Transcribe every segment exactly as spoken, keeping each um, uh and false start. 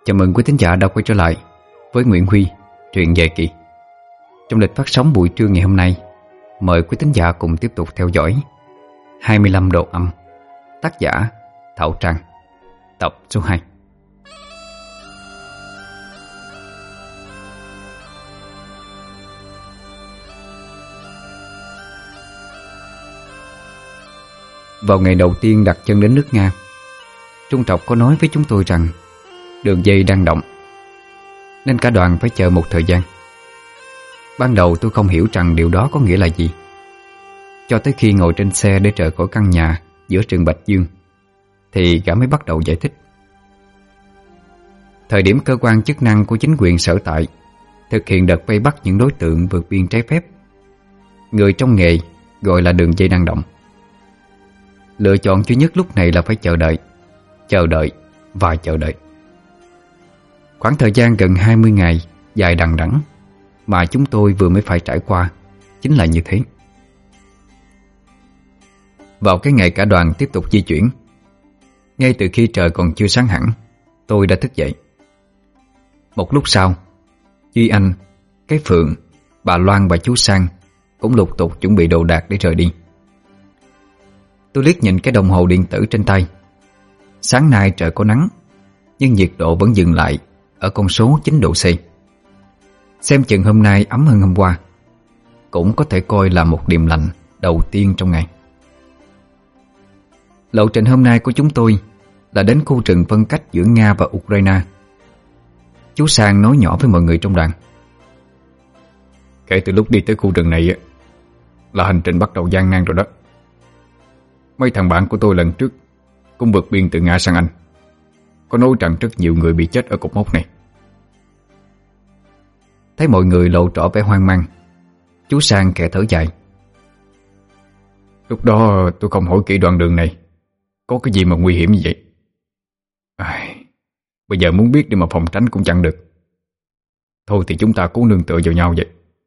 Chào mừng quý thính giả đã quay trở lại với Nguyễn Huy, truyện dài kỳ. Trong lịch phát sóng buổi trưa ngày hôm nay, mời quý thính giả cùng tiếp tục theo dõi hai mươi lăm độ âm, tác giả Thảo Trang, tập số hai. Vào ngày đầu tiên đặt chân đến nước Nga, Trung Trọc có nói với chúng tôi rằng đường dây đang động, nên cả đoàn phải chờ một thời gian. Ban đầu tôi không hiểu rằng điều đó có nghĩa là gì, cho tới khi ngồi trên xe để rời khỏi căn nhà giữa rừng Bạch Dương thì gã mới bắt đầu giải thích. Thời điểm cơ quan chức năng của chính quyền sở tại thực hiện đợt vây bắt những đối tượng vượt biên trái phép, người trong nghề gọi là đường dây đang động. Lựa chọn duy nhất lúc này là phải chờ đợi, chờ đợi và chờ đợi. Khoảng thời gian gần hai mươi ngày dài đằng đẵng mà chúng tôi vừa mới phải trải qua chính là như thế. Vào cái ngày cả đoàn tiếp tục di chuyển, ngay từ khi trời còn chưa sáng hẳn, tôi đã thức dậy. Một lúc sau, Duy Anh, cái Phượng, bà Loan và chú Sang cũng lục tục chuẩn bị đồ đạc để rời đi. Tôi liếc nhìn cái đồng hồ điện tử trên tay. Sáng nay trời có nắng, nhưng nhiệt độ vẫn dừng lại ở con số chín độ C. Xem chừng hôm nay ấm hơn hôm qua, cũng có thể coi là một điềm lành đầu tiên trong ngày. Lộ trình hôm nay của chúng tôi là đến khu rừng phân cách giữa Nga và Ukraine. Chú Sang nói nhỏ với mọi người trong đoàn. Kể từ lúc đi tới khu rừng này là hành trình bắt đầu gian nan rồi đó. Mấy thằng bạn của tôi lần trước cũng vượt biên từ Nga sang Anh, có nói rằng rất nhiều người bị chết ở cột mốc này. Thấy mọi người lộ rõ vẻ hoang mang, chú Sang khẽ thở dài. Lúc đó tôi không hỏi kỹ đoạn đường này có cái gì mà nguy hiểm như vậy. À, bây giờ muốn biết để mà phòng tránh cũng chẳng được. Thôi thì chúng ta cố nương tựa vào nhau vậy.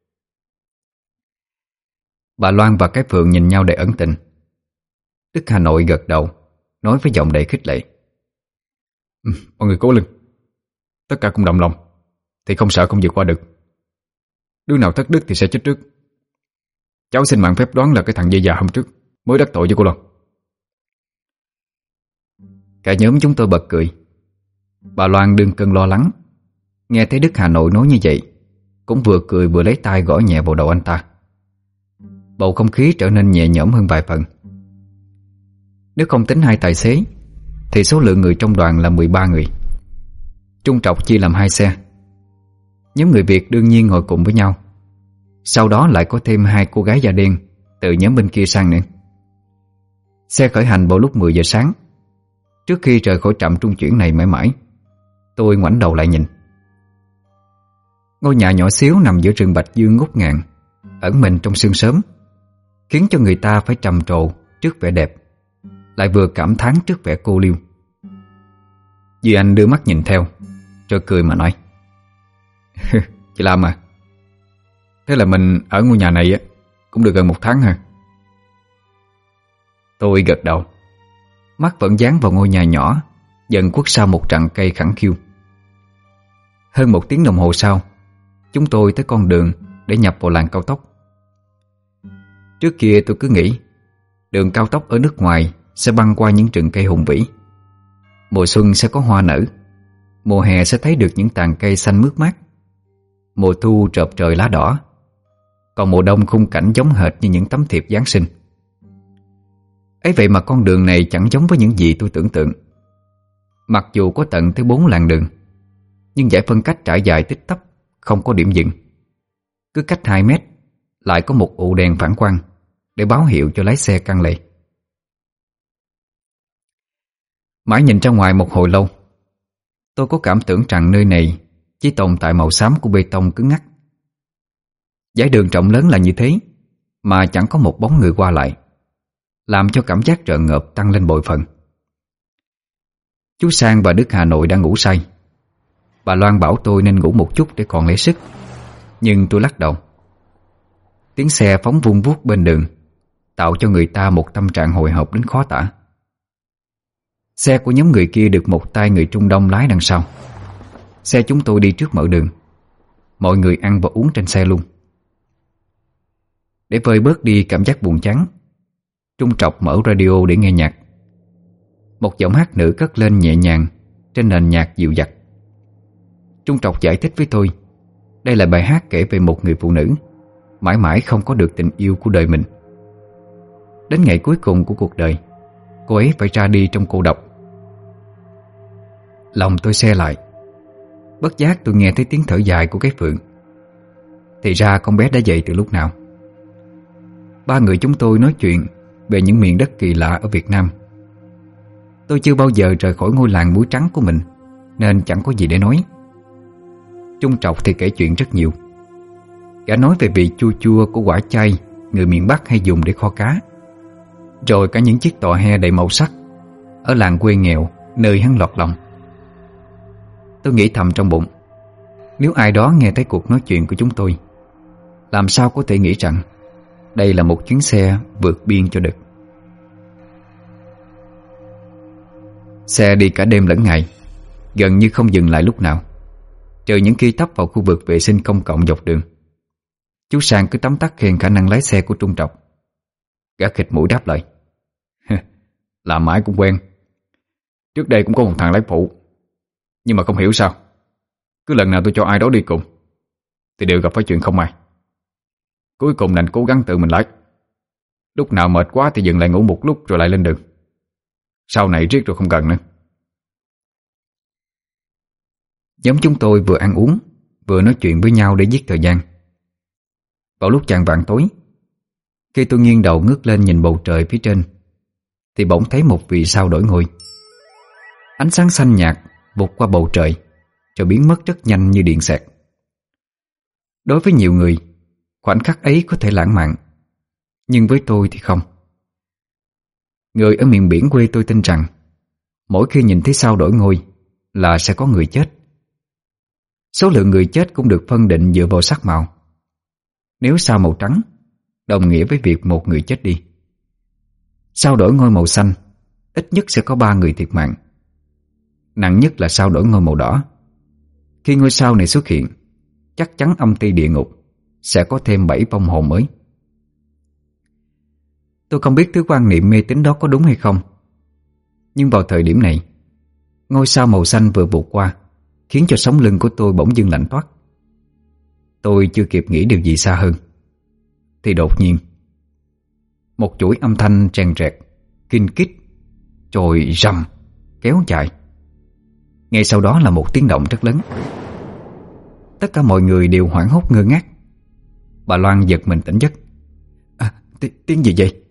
Bà Loan và cái Phượng nhìn nhau đầy ẩn tình. Đức Hà Nội gật đầu, nói với giọng đầy khích lệ. Ừ, mọi người cố lên. Tất cả cùng đồng lòng thì không sợ không vượt qua được. Đứa nào thất đức thì sẽ chết trước. Cháu xin mạng phép đoán là cái thằng dây già hôm trước mới đắc tội với cô Loan. Cả nhóm chúng tôi bật cười. Bà Loan đương cơn lo lắng, nghe thấy Đức Hà Nội nói như vậy, cũng vừa cười vừa lấy tay gõ nhẹ vào đầu anh ta. Bầu không khí trở nên nhẹ nhõm hơn vài phần. Nếu không tính hai tài xế thì số lượng người trong đoàn là mười ba người. Trung Trọc chia làm hai xe. Nhóm người Việt đương nhiên ngồi cùng với nhau. Sau đó lại có thêm hai cô gái da đen từ nhóm bên kia sang nữa. Xe khởi hành vào lúc mười giờ sáng. Trước khi rời khỏi trạm trung chuyển này mãi mãi, tôi ngoảnh đầu lại nhìn. Ngôi nhà nhỏ xíu nằm giữa rừng Bạch Dương ngút ngàn, ẩn mình trong sương sớm, khiến cho người ta phải trầm trồ trước vẻ đẹp, lại vừa cảm thán trước vẻ cô liêu. Duy Anh đưa mắt nhìn theo, rồi cười mà nói. Chị Lam à, thế là mình ở ngôi nhà này cũng được gần một tháng hả? Tôi gật đầu, mắt vẫn dán vào ngôi nhà nhỏ dần khuất sau một trận cây khẳng khiu. Hơn một tiếng đồng hồ sau, chúng tôi tới con đường để nhập vào làn cao tốc. Trước kia tôi cứ nghĩ đường cao tốc ở nước ngoài sẽ băng qua những rừng cây hùng vĩ. Mùa xuân sẽ có hoa nở, mùa hè sẽ thấy được những tàn cây xanh mướt mát, mùa thu rợp trời lá đỏ, còn mùa đông khung cảnh giống hệt như những tấm thiệp Giáng sinh. Ấy vậy mà con đường này chẳng giống với những gì tôi tưởng tượng. Mặc dù có tận tới bốn làn đường, nhưng giải phân cách trải dài tích tắp, không có điểm dừng. Cứ cách hai mét lại có một ụ đèn phản quang để báo hiệu cho lái xe căng lệ. Mãi nhìn ra ngoài một hồi lâu, tôi có cảm tưởng rằng nơi này chỉ tồn tại màu xám của bê tông cứng ngắc. Dải đường rộng lớn là như thế mà chẳng có một bóng người qua lại, làm cho cảm giác rợn ngợp tăng lên bội phần. Chú Sang và Đức Hà Nội đang ngủ say. Bà Loan bảo tôi nên ngủ một chút để còn lấy sức, nhưng tôi lắc đầu. Tiếng xe phóng vun vút bên đường tạo cho người ta một tâm trạng hồi hộp đến khó tả. Xe của nhóm người kia được một tay người Trung Đông lái đằng sau. Xe chúng tôi đi trước mở đường. Mọi người ăn và uống trên xe luôn. Để vơi bớt đi cảm giác buồn chán, Trung Trọc mở radio để nghe nhạc. Một giọng hát nữ cất lên nhẹ nhàng trên nền nhạc dịu dặt. Trung Trọc giải thích với tôi, đây là bài hát kể về một người phụ nữ mãi mãi không có được tình yêu của đời mình. Đến ngày cuối cùng của cuộc đời, cô ấy phải ra đi trong cô độc. Lòng tôi se lại. Bất giác tôi nghe thấy tiếng thở dài của cái Phượng. Thì ra con bé đã dậy từ lúc nào. Ba người chúng tôi nói chuyện về những miền đất kỳ lạ ở Việt Nam. Tôi chưa bao giờ rời khỏi ngôi làng muối trắng của mình, nên chẳng có gì để nói. Trung Trọc thì kể chuyện rất nhiều. Gã nói về vị chua chua của quả chai người miền Bắc hay dùng để kho cá, rồi cả những chiếc tòa he đầy màu sắc ở làng quê nghèo nơi hắn lọt lòng. Tôi nghĩ thầm trong bụng, nếu ai đó nghe thấy cuộc nói chuyện của chúng tôi, làm sao có thể nghĩ rằng đây là một chuyến xe vượt biên cho đực. Xe đi cả đêm lẫn ngày, gần như không dừng lại lúc nào, trừ những khi tấp vào khu vực vệ sinh công cộng dọc đường. Chú Sang cứ tấm tắc khen khả năng lái xe của Trung Trọc. Gã khịt mũi đáp lời, làm mãi cũng quen. Trước đây cũng có một thằng lái phụ, nhưng mà không hiểu sao cứ lần nào tôi cho ai đó đi cùng thì đều gặp phải chuyện không may. Cuối cùng đành cố gắng tự mình lái. Lúc nào mệt quá thì dừng lại ngủ một lúc rồi lại lên đường. Sau này riết rồi không cần nữa. Giống chúng tôi vừa ăn uống vừa nói chuyện với nhau để giết thời gian. Vào lúc chạng vạng tối, khi tôi nghiêng đầu ngước lên nhìn bầu trời phía trên, thì bỗng thấy một vì sao đổi ngôi. Ánh sáng xanh nhạt vụt qua bầu trời rồi biến mất rất nhanh như điện xẹt. Đối với nhiều người, khoảnh khắc ấy có thể lãng mạn, nhưng với tôi thì không. Người ở miền biển quê tôi tin rằng mỗi khi nhìn thấy sao đổi ngôi là sẽ có người chết. Số lượng người chết cũng được phân định dựa vào sắc màu. Nếu sao màu trắng, đồng nghĩa với việc một người chết đi. Sao đổi ngôi màu xanh, ít nhất sẽ có ba người thiệt mạng. Nặng nhất là sao đổi ngôi màu đỏ. Khi ngôi sao này xuất hiện, chắc chắn âm ty địa ngục sẽ có thêm bảy vong hồn mới. Tôi không biết thứ quan niệm mê tín đó có đúng hay không, nhưng vào thời điểm này, ngôi sao màu xanh vừa vụt qua khiến cho sống lưng của tôi bỗng dưng lạnh toát. Tôi chưa kịp nghĩ điều gì xa hơn thì đột nhiên một chuỗi âm thanh rèn rẹt, kinh kít, rồi rầm kéo dài. Ngay sau đó là một tiếng động rất lớn. Tất cả mọi người đều hoảng hốt ngơ ngác. Bà Loan giật mình tỉnh giấc. À, t- tiếng gì vậy?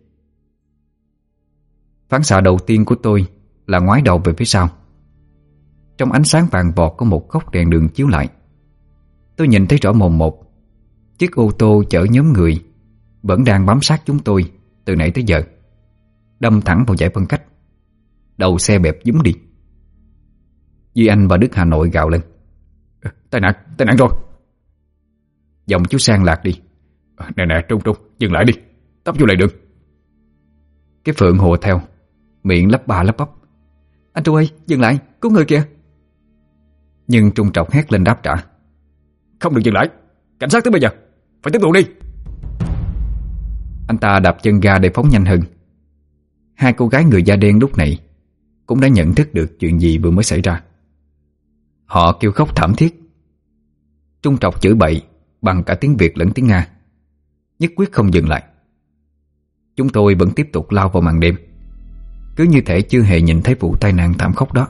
Phản xạ đầu tiên của tôi là ngoái đầu về phía sau. Trong ánh sáng vàng vọt có một góc đèn đường chiếu lại. Tôi nhìn thấy rõ mồn một chiếc ô tô chở nhóm người vẫn đang bám sát chúng tôi từ nãy tới giờ, đâm thẳng vào giải phân cách. Đầu xe bẹp dúm đi. Duy Anh và Đức Hà Nội gào lên, tai nạn, tai nạn rồi. Giọng chú Sang lạc đi. Nè nè Trung Trung, dừng lại đi, tấp vô lại đường. Cái Phượng hùa theo, miệng lắp ba lắp bắp, anh Trung ơi, dừng lại, cứu người kìa. Nhưng Trung Trọc hét lên đáp trả, không được dừng lại, cảnh sát tới bây giờ, phải tiếp tục đi. Anh ta đạp chân ga để phóng nhanh hơn. Hai cô gái người da đen lúc này cũng đã nhận thức được chuyện gì vừa mới xảy ra. Họ kêu khóc thảm thiết. Trung Trọc chửi bậy bằng cả tiếng Việt lẫn tiếng Nga, nhất quyết không dừng lại. Chúng tôi vẫn tiếp tục lao vào màn đêm, cứ như thể chưa hề nhìn thấy vụ tai nạn thảm khốc đó.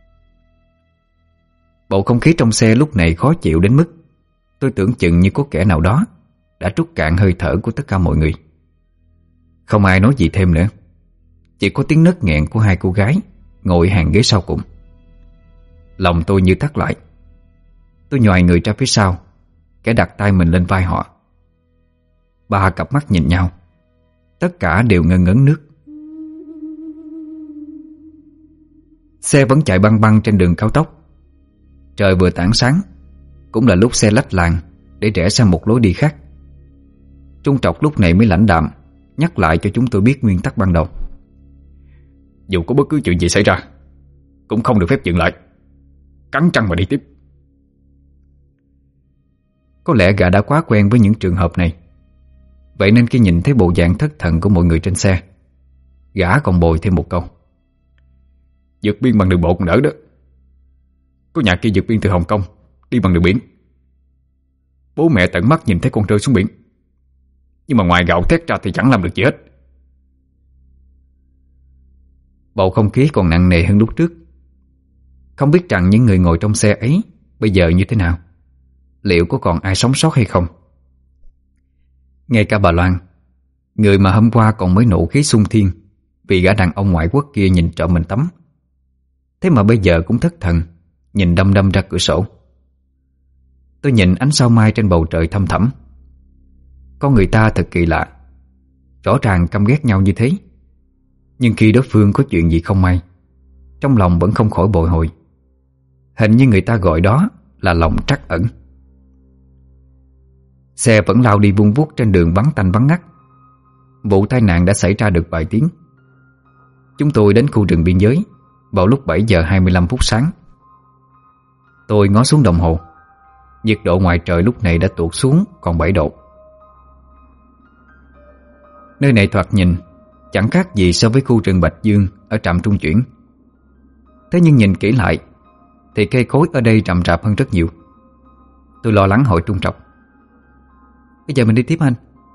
Bầu không khí trong xe lúc này khó chịu đến mức tôi tưởng chừng như có kẻ nào đó đã trút cạn hơi thở của tất cả mọi người. Không ai nói gì thêm nữa, chỉ có tiếng nấc nghẹn của hai cô gái ngồi hàng ghế sau cùng. Lòng tôi như thắt lại. Tôi nhoài người ra phía sau, kẻ đặt tay mình lên vai họ. Ba cặp mắt nhìn nhau, tất cả đều ngơ ngấn nước. Xe vẫn chạy băng băng trên đường cao tốc. Trời vừa tảng sáng, cũng là lúc xe lách làng để rẽ sang một lối đi khác. Trung Trọc lúc này mới lãnh đạm nhắc lại cho chúng tôi biết nguyên tắc ban đầu. Dù có bất cứ chuyện gì xảy ra, cũng không được phép dừng lại, cắn răng mà đi tiếp. Có lẽ gã đã quá quen với những trường hợp này. Vậy nên khi nhìn thấy bộ dạng thất thần của mọi người trên xe, gã còn bồi thêm một câu: vượt biên bằng đường bộ còn đỡ đó. Có nhà kia vượt biên từ Hồng Kông đi bằng đường biển. Bố mẹ tận mắt nhìn thấy con rơi xuống biển, nhưng mà ngoài gạo thét ra thì chẳng làm được gì hết. Bầu không khí còn nặng nề hơn lúc trước. Không biết rằng những người ngồi trong xe ấy bây giờ như thế nào, liệu có còn ai sống sót hay không. Ngay cả bà Loan, người mà hôm qua còn mới nộ khí xung thiên vì gã đàn ông ngoại quốc kia nhìn trộm mình tắm, thế mà bây giờ cũng thất thần, nhìn đăm đăm ra cửa sổ. Tôi nhìn ánh sao mai trên bầu trời thăm thẳm. Con người ta thật kỳ lạ. Rõ ràng căm ghét nhau như thế, nhưng khi đối phương có chuyện gì không may, trong lòng vẫn không khỏi bồi hồi. Hình như người ta gọi đó là lòng trắc ẩn. Xe vẫn lao đi vun vút trên đường vắng tanh vắng ngắt. Vụ tai nạn đã xảy ra được vài tiếng. Chúng tôi đến khu rừng biên giới vào lúc bảy giờ hai mươi lăm phút sáng. Tôi ngó xuống đồng hồ. Nhiệt độ ngoài trời lúc này đã tụt xuống còn bảy độ. Nơi này thoạt nhìn chẳng khác gì so với khu rừng Bạch Dương ở trạm trung chuyển. Thế nhưng nhìn kỹ lại thì cây cối ở đây rậm rạp hơn rất nhiều. Tôi lo lắng hỏi Trung Trọc: bây giờ mình đi tiếp anh?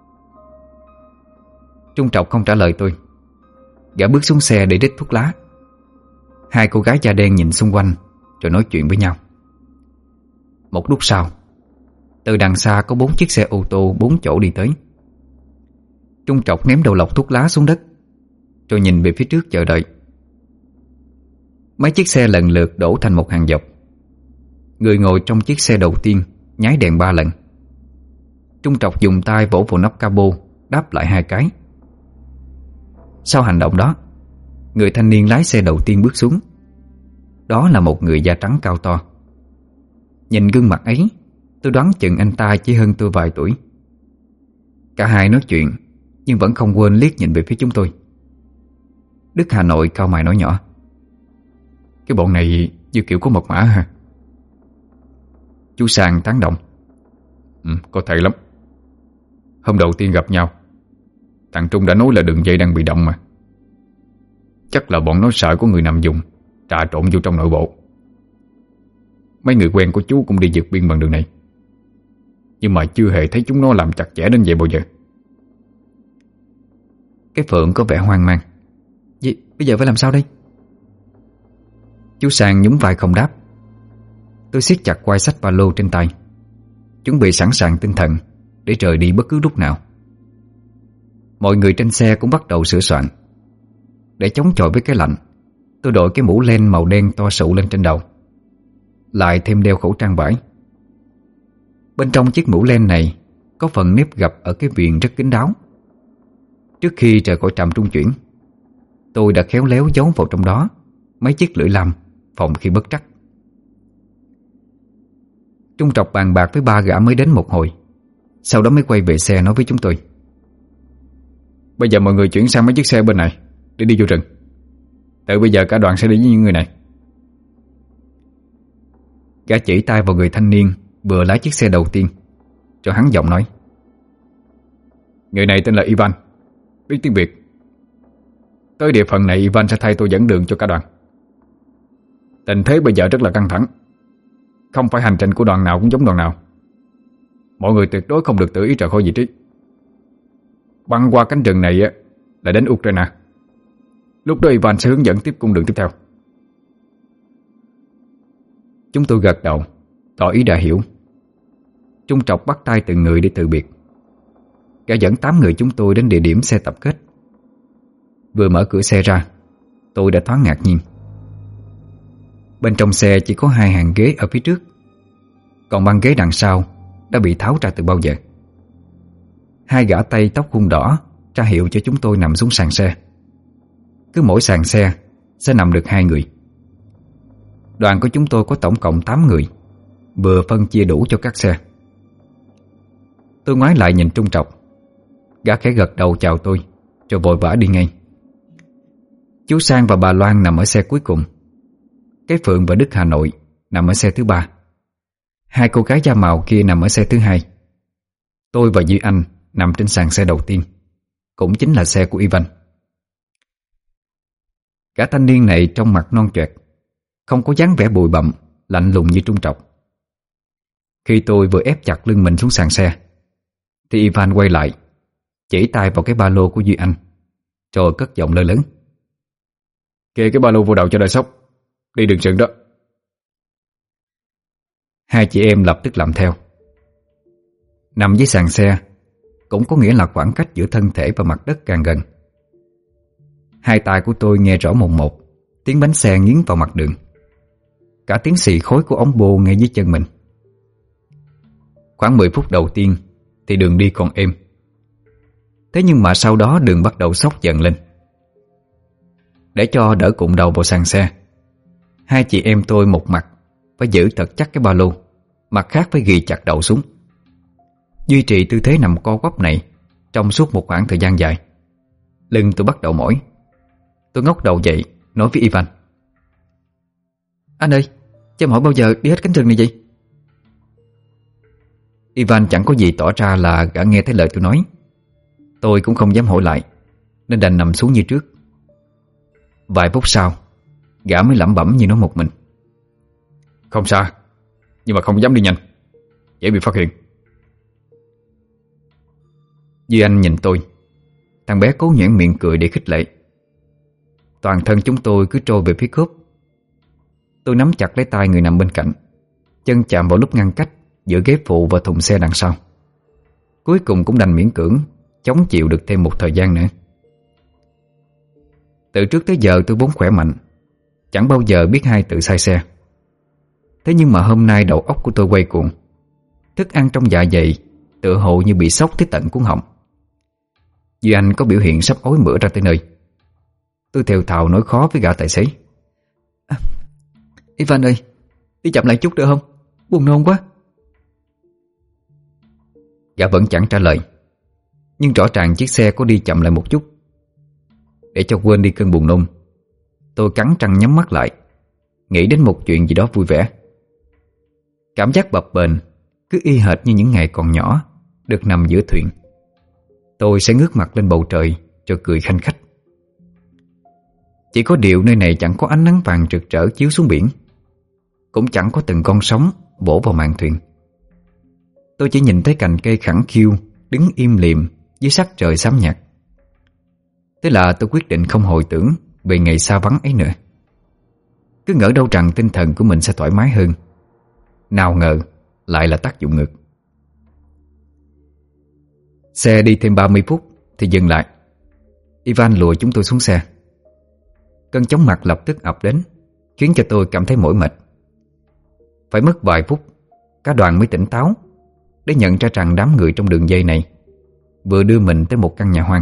Trung Trọc không trả lời tôi. Gã bước xuống xe để đít thuốc lá. Hai cô gái da đen nhìn xung quanh rồi nói chuyện với nhau. Một lúc sau, từ đằng xa có bốn chiếc xe ô tô bốn chỗ đi tới. Trung Trọc ném đầu lọc thuốc lá xuống đất rồi nhìn về phía trước chờ đợi. Mấy chiếc xe lần lượt đổ thành một hàng dọc. Người ngồi trong chiếc xe đầu tiên nháy đèn ba lần. Trung Trọc dùng tay vỗ vào nắp capo, đáp lại hai cái. Sau hành động đó, người thanh niên lái xe đầu tiên bước xuống. Đó là một người da trắng cao to. Nhìn gương mặt ấy, tôi đoán chừng anh ta chỉ hơn tôi vài tuổi. Cả hai nói chuyện nhưng vẫn không quên liếc nhìn về phía chúng tôi. Đức Hà Nội cau mày nói nhỏ: cái bọn này như kiểu có mật mã ha. Chú Sàng tán đồng: Ừ, có thể lắm. Hôm đầu tiên gặp nhau, thằng Trung đã nói là đường dây đang bị động mà. Chắc là bọn nó sợ có người nằm dùng trà trộn vô trong nội bộ. Mấy người quen của chú cũng đi vượt biên bằng đường này, nhưng mà chưa hề thấy chúng nó làm chặt chẽ đến vậy bao giờ. Cái Phượng có vẻ hoang mang: Vậy bây giờ phải làm sao đây? Chú Sang nhún vai không đáp. Tôi siết chặt quai xách ba lô trên tay, chuẩn bị sẵn sàng tinh thần để rời đi bất cứ lúc nào. Mọi người trên xe cũng bắt đầu sửa soạn. Để chống chọi với cái lạnh, tôi đội cái mũ len màu đen to sụ lên trên đầu, lại thêm đeo khẩu trang vải. Bên trong chiếc mũ len này có phần nếp gập ở cái viền rất kín đáo. Trước khi rời khỏi trạm trung chuyển, tôi đã khéo léo giấu vào trong đó mấy chiếc lưỡi lam phòng khi bất trắc. Trung Trọc bàn bạc với ba gã mới đến một hồi, sau đó mới quay về xe nói với chúng tôi: Bây giờ mọi người chuyển sang mấy chiếc xe bên này để đi vô rừng. Từ bây giờ cả đoàn sẽ đi với những người này. Gã chỉ tay vào người thanh niên vừa lái chiếc xe đầu tiên, cho hắn giọng nói: Người này tên là Ivan, biết tiếng Việt. Tới địa phận này Ivan sẽ thay tôi dẫn đường cho cả đoàn. Tình thế bây giờ rất là căng thẳng, không phải hành trình của đoàn nào cũng giống đoàn nào. Mọi người tuyệt đối không được tự ý rời khỏi vị trí. Băng qua cánh rừng này là đến Ukraine. Lúc đó Ivan sẽ hướng dẫn tiếp cung đường tiếp theo. Chúng tôi gật đầu, tỏ ý đã hiểu. Trung Trọc bắt tay từng người để từ biệt. Gã dẫn tám người chúng tôi đến địa điểm xe tập kết. Vừa mở cửa xe ra, tôi đã thoáng ngạc nhiên. Bên trong xe chỉ có hai hàng ghế ở phía trước, còn băng ghế đằng sau đã bị tháo ra từ bao giờ. Hai gã Tây tóc khuôn đỏ ra hiệu cho chúng tôi nằm xuống sàn xe. Cứ mỗi sàn xe sẽ nằm được hai người. Đoàn của chúng tôi có tổng cộng tám người, vừa phân chia đủ cho các xe. Tôi ngoái lại nhìn Trung Trọc. Gã khẽ gật đầu chào tôi rồi vội vã đi ngay. Chú Sang và bà Loan nằm ở xe cuối cùng. Cái Phượng và Đức Hà Nội nằm ở xe thứ ba. Hai cô gái da màu kia nằm ở xe thứ hai. Tôi và Duy Anh nằm trên sàn xe đầu tiên, cũng chính là xe của Ivan. Cả thanh niên này trông mặt non choẹt, không có dáng vẻ bụi bặm, lạnh lùng như Trung Trọc. Khi tôi vừa ép chặt lưng mình xuống sàn xe thì Ivan quay lại, chỉ tay vào cái ba lô của Duy Anh, rồi cất giọng lơ lớn: "Kê cái ba lô vô đầu cho đỡ sốc, đi đường sừng đó." Hai chị em lập tức làm theo. Nằm dưới sàn xe cũng có nghĩa là khoảng cách giữa thân thể và mặt đất càng gần. Hai tay của tôi nghe rõ mồn một tiếng bánh xe nghiến vào mặt đường, cả tiếng xì khói của ống bô ngay dưới chân mình. Khoảng mười phút đầu tiên thì đường đi còn êm. Thế nhưng mà sau đó đường bắt đầu xốc dần lên. Để cho đỡ cụng đầu vào sàn xe, hai chị em tôi một mặt phải giữ thật chắc cái ba lô, mặt khác phải ghi chặt đầu xuống. Duy trì tư thế nằm co quắp này trong suốt một khoảng thời gian dài. Lưng tôi bắt đầu mỏi. Tôi ngóc đầu dậy nói với Ivan: "Anh ơi, cho em hỏi bao giờ đi hết cánh rừng này vậy?" Ivan chẳng có gì tỏ ra là gã nghe thấy lời tôi nói. Tôi cũng không dám hỏi lại, nên đành nằm xuống như trước. Vài phút sau, gã mới lẩm bẩm như nói một mình: "Không xa, nhưng mà không dám đi nhanh, dễ bị phát hiện." Duy Anh nhìn tôi. Thằng bé cố nhoẻn miệng cười để khích lệ. Toàn thân chúng tôi cứ trôi về phía khớp. Tôi nắm chặt lấy tay người nằm bên cạnh, chân chạm vào lúc ngăn cách giữa ghế phụ và thùng xe đằng sau. Cuối cùng cũng đành miễn cưỡng chống chịu được thêm một thời gian nữa. Từ trước tới giờ tôi vốn khỏe mạnh, chẳng bao giờ biết hai tự sai xe. Thế nhưng mà hôm nay đầu óc của tôi quay cuồng. Thức ăn trong dạ dày tựa hồ như bị sốc tới tận cuống họng. Duy Anh có biểu hiện sắp ói mửa ra tới nơi. Tôi thều thào nói khó với gã tài xế: à, "Ivan ơi, đi chậm lại chút được không? Buồn nôn quá." Gã vẫn chẳng trả lời, nhưng rõ ràng chiếc xe có đi chậm lại một chút. Để cho quên đi cơn buồn nôn, tôi cắn răng nhắm mắt lại, nghĩ đến một chuyện gì đó vui vẻ. Cảm giác bập bềnh cứ y hệt như những ngày còn nhỏ, được nằm giữa thuyền. Tôi sẽ ngước mặt lên bầu trời rồi cười khanh khách. Chỉ có điều nơi này chẳng có ánh nắng vàng rực rỡ chiếu xuống biển, cũng chẳng có từng con sóng vỗ vào mạn thuyền. Tôi chỉ nhìn thấy cành cây khẳng khiu đứng im lìm dưới sắc trời xám nhạt. Thế là tôi quyết định không hồi tưởng về ngày xa vắng ấy nữa. Cứ ngỡ đâu rằng tinh thần của mình sẽ thoải mái hơn, nào ngờ lại là tác dụng ngược. Xe đi thêm ba mươi phút thì dừng lại. Ivan lùa chúng tôi xuống xe. Cơn chóng mặt lập tức ập đến, khiến cho tôi cảm thấy mỏi mệt. Phải mất vài phút cả đoàn mới tỉnh táo để nhận ra rằng đám người trong đường dây này vừa đưa mình tới một căn nhà hoang.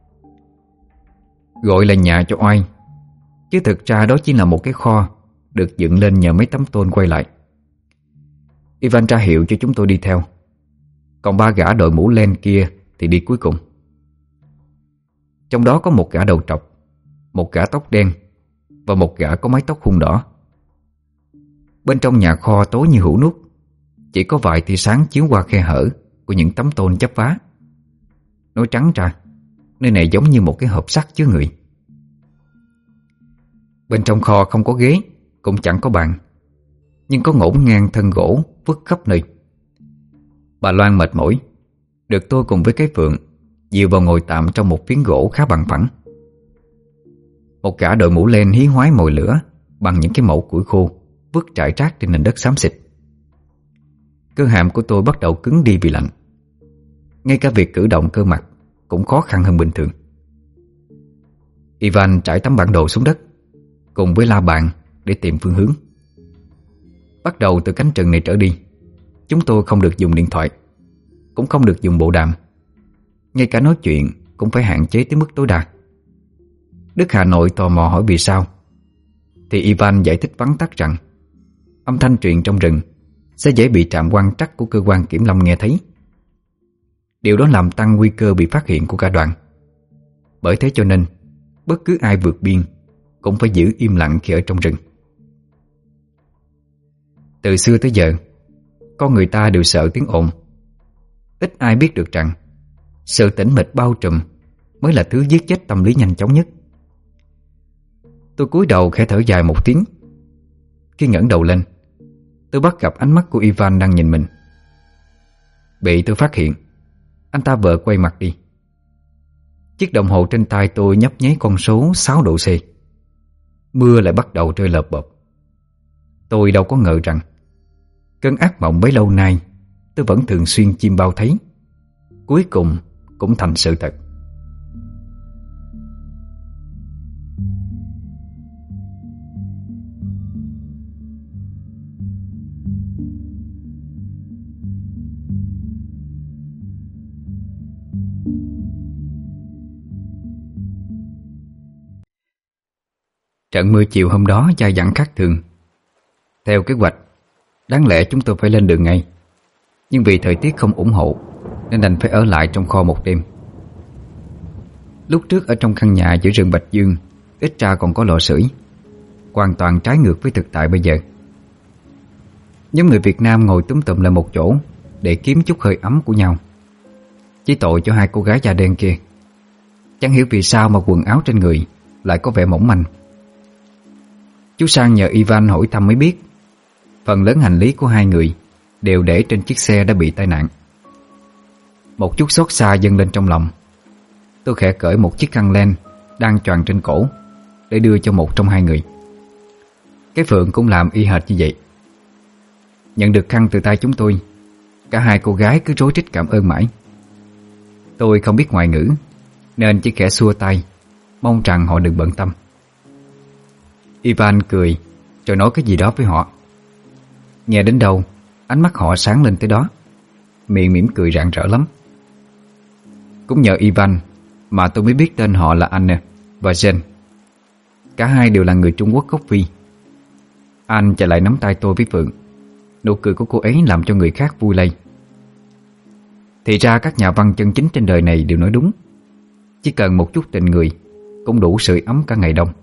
Gọi là nhà cho oai, chứ thực ra đó chỉ là một cái kho được dựng lên nhờ mấy tấm tôn quay lại. Ivan ra hiệu cho chúng tôi đi theo, còn ba gã đội mũ len kia thì đi cuối cùng. Trong đó có một gã đầu trọc, một gã tóc đen và một gã có mái tóc hung đỏ. Bên trong nhà kho tối như hũ nút, chỉ có vài tia sáng chiếu qua khe hở của những tấm tôn chắp vá. Nói trắng ra, nơi này giống như một cái hộp sắt chứa người. Bên trong kho không có ghế, cũng chẳng có bàn, nhưng có ngổn ngang thân gỗ vứt khắp nơi. Bà Loan mệt mỏi, được tôi cùng với cái Phượng dìu vào ngồi tạm trong một phiến gỗ khá bằng phẳng. Một gã đội mũ len hí hoái mồi lửa bằng những cái mẩu củi khô vứt trải trát trên nền đất xám xịt. Cơ hàm của tôi bắt đầu cứng đi vì lạnh. Ngay cả việc cử động cơ mặt cũng khó khăn hơn bình thường. Ivan trải tấm bản đồ xuống đất cùng với la bàn để tìm phương hướng. Bắt đầu từ cánh rừng này trở đi, chúng tôi không được dùng điện thoại, cũng không được dùng bộ đàm. Ngay cả nói chuyện cũng phải hạn chế tới mức tối đa. Đức Hà Nội tò mò hỏi vì sao, thì Ivan giải thích vắn tắt rằng âm thanh truyền trong rừng sẽ dễ bị trạm quan trắc của cơ quan kiểm lâm nghe thấy. Điều đó làm tăng nguy cơ bị phát hiện của cả đoàn. Bởi thế cho nên bất cứ ai vượt biên cũng phải giữ im lặng khi ở trong rừng. Từ xưa tới giờ, Con người ta đều sợ tiếng ồn. Ít ai biết được rằng sự tĩnh mịch bao trùm mới là thứ giết chết tâm lý nhanh chóng nhất. Tôi cúi đầu khẽ thở dài một tiếng. Khi ngẩng đầu lên, tôi bắt gặp ánh mắt của Ivan đang nhìn mình. Bị tôi phát hiện, anh ta vợ quay mặt đi. Chiếc đồng hồ trên tay tôi nhấp nháy con số sáu độ C. Mưa lại bắt đầu rơi lợp bợp. Tôi đâu có ngờ rằng cơn ác mộng bấy lâu nay tôi vẫn thường xuyên chiêm bao thấy, cuối cùng cũng thành sự thật. Trận mưa chiều hôm đó dai dẳng khác thường. Theo kế hoạch, đáng lẽ chúng tôi phải lên đường ngay, nhưng vì thời tiết không ủng hộ nên đành phải ở lại trong kho một đêm. Lúc trước ở trong căn nhà giữa rừng Bạch Dương, ít ra còn có lò sưởi, hoàn toàn trái ngược với thực tại bây giờ. Nhóm người Việt Nam ngồi túm tụm lại một chỗ để kiếm chút hơi ấm của nhau. Chỉ tội cho hai cô gái da đen kia, chẳng hiểu vì sao mà quần áo trên người lại có vẻ mỏng manh. Chú Sang nhờ Ivan hỏi thăm mới biết phần lớn hành lý của hai người đều để trên chiếc xe đã bị tai nạn. Một chút xót xa dâng lên trong lòng. Tôi khẽ cởi một chiếc khăn len đang choàng trên cổ để đưa cho một trong hai người. Cái Phượng cũng làm y hệt như vậy. Nhận được khăn từ tay chúng tôi, cả hai cô gái cứ rối rít cảm ơn mãi. Tôi không biết ngoại ngữ nên chỉ khẽ xua tay, mong rằng họ đừng bận tâm. Ivan cười rồi nói cái gì đó với họ. Nghe đến đâu ánh mắt họ sáng lên tới đó, miệng mỉm cười rạng rỡ lắm. Cũng nhờ Ivan mà tôi mới biết tên họ là Anne và Jen. Cả hai đều là người Trung Quốc gốc Phi. Anh chạy lại nắm tay tôi với Phượng. Nụ cười của cô ấy làm cho người khác vui lây. Thì ra các nhà văn chân chính trên đời này đều nói đúng. Chỉ cần một chút tình người cũng đủ sưởi ấm cả ngày đông.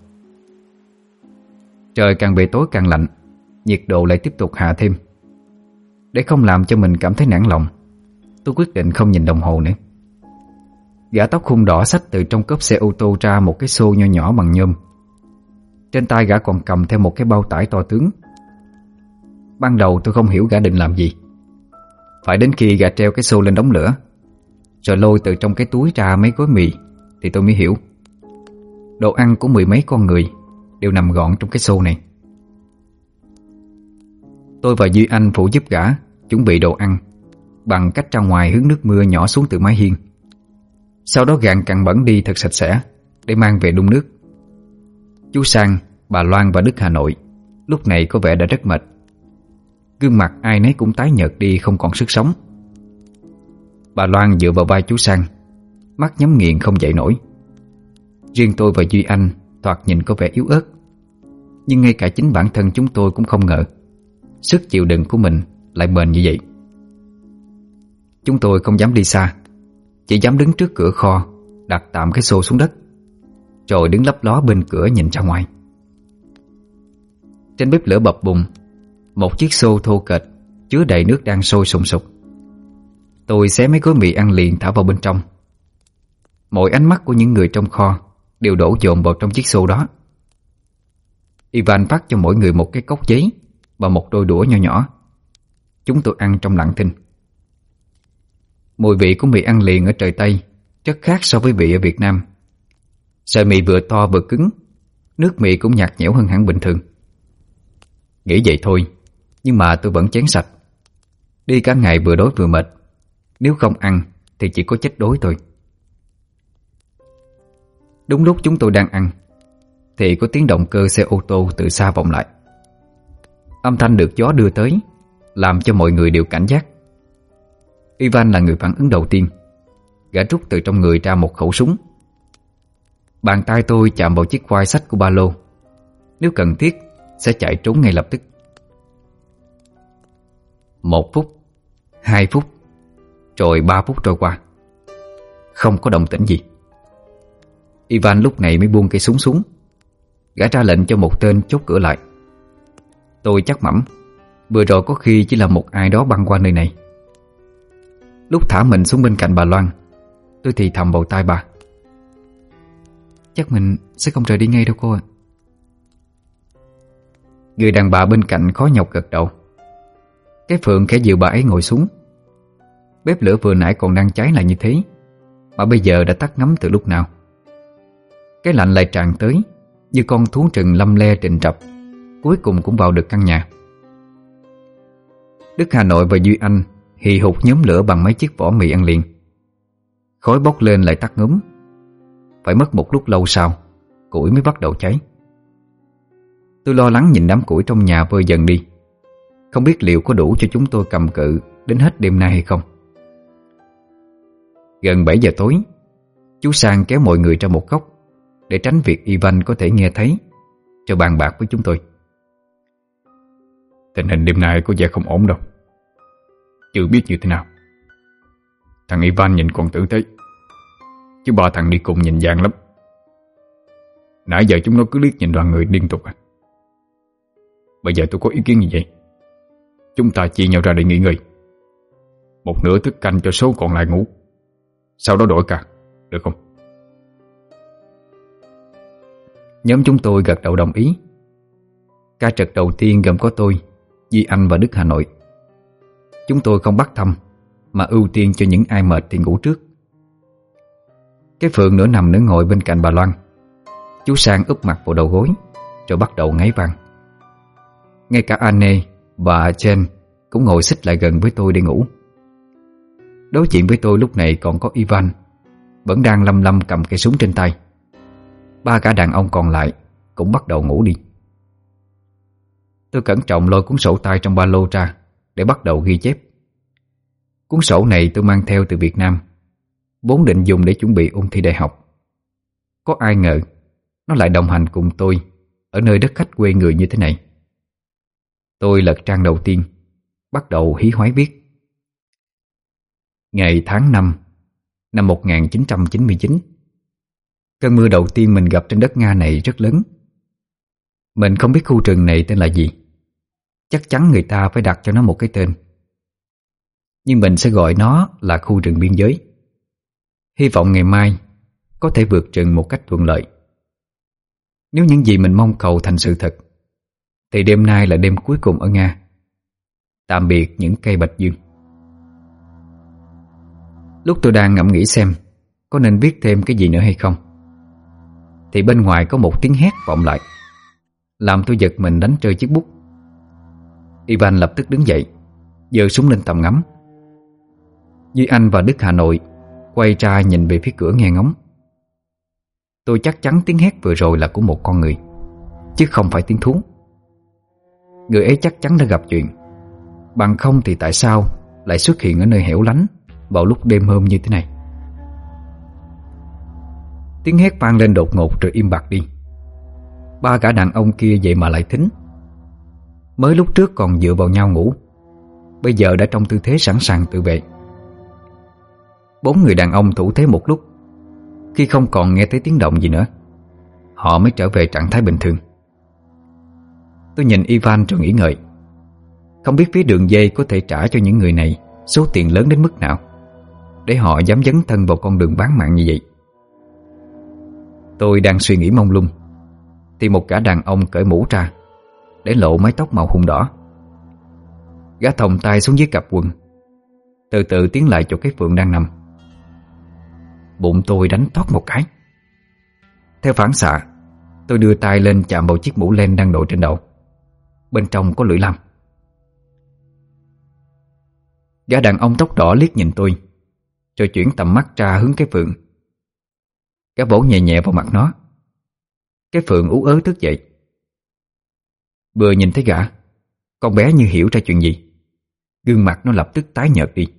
Trời càng về tối càng lạnh, nhiệt độ lại tiếp tục hạ thêm. Để không làm cho mình cảm thấy nản lòng, tôi quyết định không nhìn đồng hồ nữa. Gã tóc khung đỏ xách từ trong cốp xe ô tô ra một cái xô nho nhỏ bằng nhôm. Trên tay gã còn cầm theo một cái bao tải to tướng. Ban đầu tôi không hiểu gã định làm gì. Phải đến khi gã treo cái xô lên đống lửa rồi lôi từ trong cái túi ra mấy gói mì thì tôi mới hiểu. Đồ ăn của mười mấy con người đều nằm gọn trong cái xô này. Tôi và Duy Anh phụ giúp gã chuẩn bị đồ ăn bằng cách ra ngoài hứng nước mưa nhỏ xuống từ mái hiên. Sau đó gạn cặn bẩn đi thật sạch sẽ để mang về đun nước. Chú Sang, bà Loan và Đức Hà Nội lúc này có vẻ đã rất mệt. Gương mặt ai nấy cũng tái nhợt đi, không còn sức sống. Bà Loan dựa vào vai chú Sang, mắt nhắm nghiền không dậy nổi. Riêng tôi và Duy Anh thoạt nhìn có vẻ yếu ớt, nhưng ngay cả chính bản thân chúng tôi cũng không ngờ sức chịu đựng của mình lại bền như vậy. Chúng tôi không dám đi xa, chỉ dám đứng trước cửa kho, đặt tạm cái xô xuống đất, rồi đứng lấp ló bên cửa nhìn ra ngoài. Trên bếp lửa bập bùng, một chiếc xô thô kệch chứa đầy nước đang sôi sùng sục. Tôi xé mấy gói mì ăn liền thả vào bên trong. Mọi ánh mắt của những người trong kho đều đổ dồn vào trong chiếc xô đó. Ivan phát cho mỗi người một cái cốc giấy và một đôi đũa nho nhỏ. Chúng tôi ăn trong lặng thinh. Mùi vị của mì ăn liền ở trời Tây rất khác so với vị ở Việt Nam. Sợi mì vừa to vừa cứng, nước mì cũng nhạt nhẽo hơn hẳn bình thường. Nghĩ vậy thôi, nhưng mà tôi vẫn chén sạch. Đi cả ngày vừa đói vừa mệt, nếu không ăn thì chỉ có chết đói thôi. Đúng lúc chúng tôi đang ăn thì có tiếng động cơ xe ô tô từ xa vọng lại. Âm thanh được gió đưa tới làm cho mọi người đều cảnh giác. Ivan là người phản ứng đầu tiên. Gã rút từ trong người ra một khẩu súng. Bàn tay tôi chạm vào chiếc quai xách của ba lô. Nếu cần thiết sẽ chạy trốn ngay lập tức. Một phút, hai phút, rồi ba phút trôi qua. Không có động tĩnh gì. Ivan lúc này mới buông cây súng xuống. Gã ra lệnh cho một tên chốt cửa lại. Tôi chắc mẩm Vừa rồi có khi chỉ là một ai đó băng qua nơi này. Lúc thả mình xuống bên cạnh bà Loan, tôi thì thầm vào tai bà: chắc mình sẽ không rời đi ngay đâu cô ạ. Người đàn bà bên cạnh khó nhọc gật đầu. Cái Phượng khẽ dìu bà ấy ngồi xuống. Bếp lửa vừa nãy còn đang cháy là như thế, mà bây giờ đã tắt ngấm từ lúc nào. Cái lạnh lại tràn tới, như con thú rừng lâm le trình trập, cuối cùng cũng vào được căn nhà. Đức Hà Nội và Duy Anh hì hục nhóm lửa bằng mấy chiếc vỏ mì ăn liền. Khói bốc lên lại tắt ngúm. Phải mất một lúc lâu sau, củi mới bắt đầu cháy. Tôi lo lắng nhìn đám củi trong nhà vơi dần đi, không biết liệu có đủ cho chúng tôi cầm cự đến hết đêm nay hay không. Gần bảy giờ tối, chú Sang kéo mọi người ra một góc để tránh việc Ivan có thể nghe thấy, rồi bàn bạc với chúng tôi. Tình hình đêm nay có vẻ không ổn đâu. Chưa biết như thế nào. Thằng Ivan nhìn còn tử tế, chứ ba thằng đi cùng nhìn gian lắm. Nãy giờ chúng nó cứ liếc nhìn đoàn người liên tục à. Bây giờ tôi có ý kiến như vậy. Chúng ta chia nhau ra để nghỉ ngơi. Một nửa thức canh cho số còn lại ngủ, sau đó đổi ca, được không? Nhóm chúng tôi gật đầu đồng ý. Ca trực đầu tiên gồm có tôi, Duy Anh và Đức Hà Nội. Chúng tôi không bắt thăm, mà ưu tiên cho những ai mệt thì ngủ trước. Cái Phượng nửa nằm nửa ngồi bên cạnh bà Loan. Chú Sang úp mặt vào đầu gối, rồi bắt đầu ngáy vang. Ngay cả Anne và Jen cũng ngồi xích lại gần với tôi để ngủ. Đối diện với tôi lúc này còn có Ivan, vẫn đang lăm lăm cầm cây súng trên tay. Ba gã đàn ông còn lại cũng bắt đầu ngủ đi. Tôi cẩn trọng lôi cuốn sổ tay trong ba lô ra để bắt đầu ghi chép. Cuốn sổ này tôi mang theo từ Việt Nam, vốn định dùng để chuẩn bị ôn thi đại học. Có ai ngờ nó lại đồng hành cùng tôi ở nơi đất khách quê người như thế này. Tôi lật trang đầu tiên, bắt đầu hí hoáy viết. Ngày tháng năm năm một nghìn chín trăm chín mươi chín. Cơn mưa đầu tiên mình gặp trên đất Nga này rất lớn. Mình không biết khu rừng này tên là gì. Chắc chắn người ta phải đặt cho nó một cái tên, nhưng mình sẽ gọi nó là khu rừng biên giới. Hy vọng ngày mai có thể vượt rừng một cách thuận lợi. Nếu những gì mình mong cầu thành sự thật, thì đêm nay là đêm cuối cùng ở Nga. Tạm biệt những cây bạch dương. Lúc tôi đang ngẫm nghĩ xem có nên viết thêm cái gì nữa hay không, thì bên ngoài có một tiếng hét vọng lại, làm tôi giật mình đánh rơi chiếc bút. Ivan lập tức đứng dậy, giơ súng lên tầm ngắm. Duy Anh và Đức Hà Nội quay ra nhìn về phía cửa nghe ngóng. Tôi chắc chắn tiếng hét vừa rồi là của một con người, chứ không phải tiếng thú. Người ấy chắc chắn đã gặp chuyện, bằng không thì tại sao lại xuất hiện ở nơi hẻo lánh vào lúc đêm hôm như thế này. Tiếng hét vang lên đột ngột rồi im bặt đi. Ba gã đàn ông kia vậy mà lại thính. Mới lúc trước còn dựa vào nhau ngủ, bây giờ đã trong tư thế sẵn sàng tự vệ. Bốn người đàn ông thủ thế một lúc. Khi không còn nghe thấy tiếng động gì nữa, họ mới trở về trạng thái bình thường. Tôi nhìn Ivan rồi nghĩ ngợi. Không biết phía đường dây có thể trả cho những người này số tiền lớn đến mức nào để họ dám dấn thân vào con đường bán mạng như vậy. Tôi đang suy nghĩ mông lung thì một gã đàn ông cởi mũ ra để lộ mái tóc màu hung đỏ. Gã thòng tay xuống dưới cặp quần, từ từ tiến lại chỗ cái Phượng đang nằm. Bụng tôi đánh toát một cái. Theo phản xạ, tôi đưa tay lên chạm vào chiếc mũ len đang đội trên đầu. Bên trong có lưỡi lam. Gã đàn ông tóc đỏ liếc nhìn tôi, rồi chuyển tầm mắt ra hướng cái Phượng. Gã vỗ nhẹ nhẹ vào mặt nó. Cái Phượng ú ớ thức dậy. Vừa nhìn thấy gã, con bé như hiểu ra chuyện gì, gương mặt nó lập tức tái nhợt đi.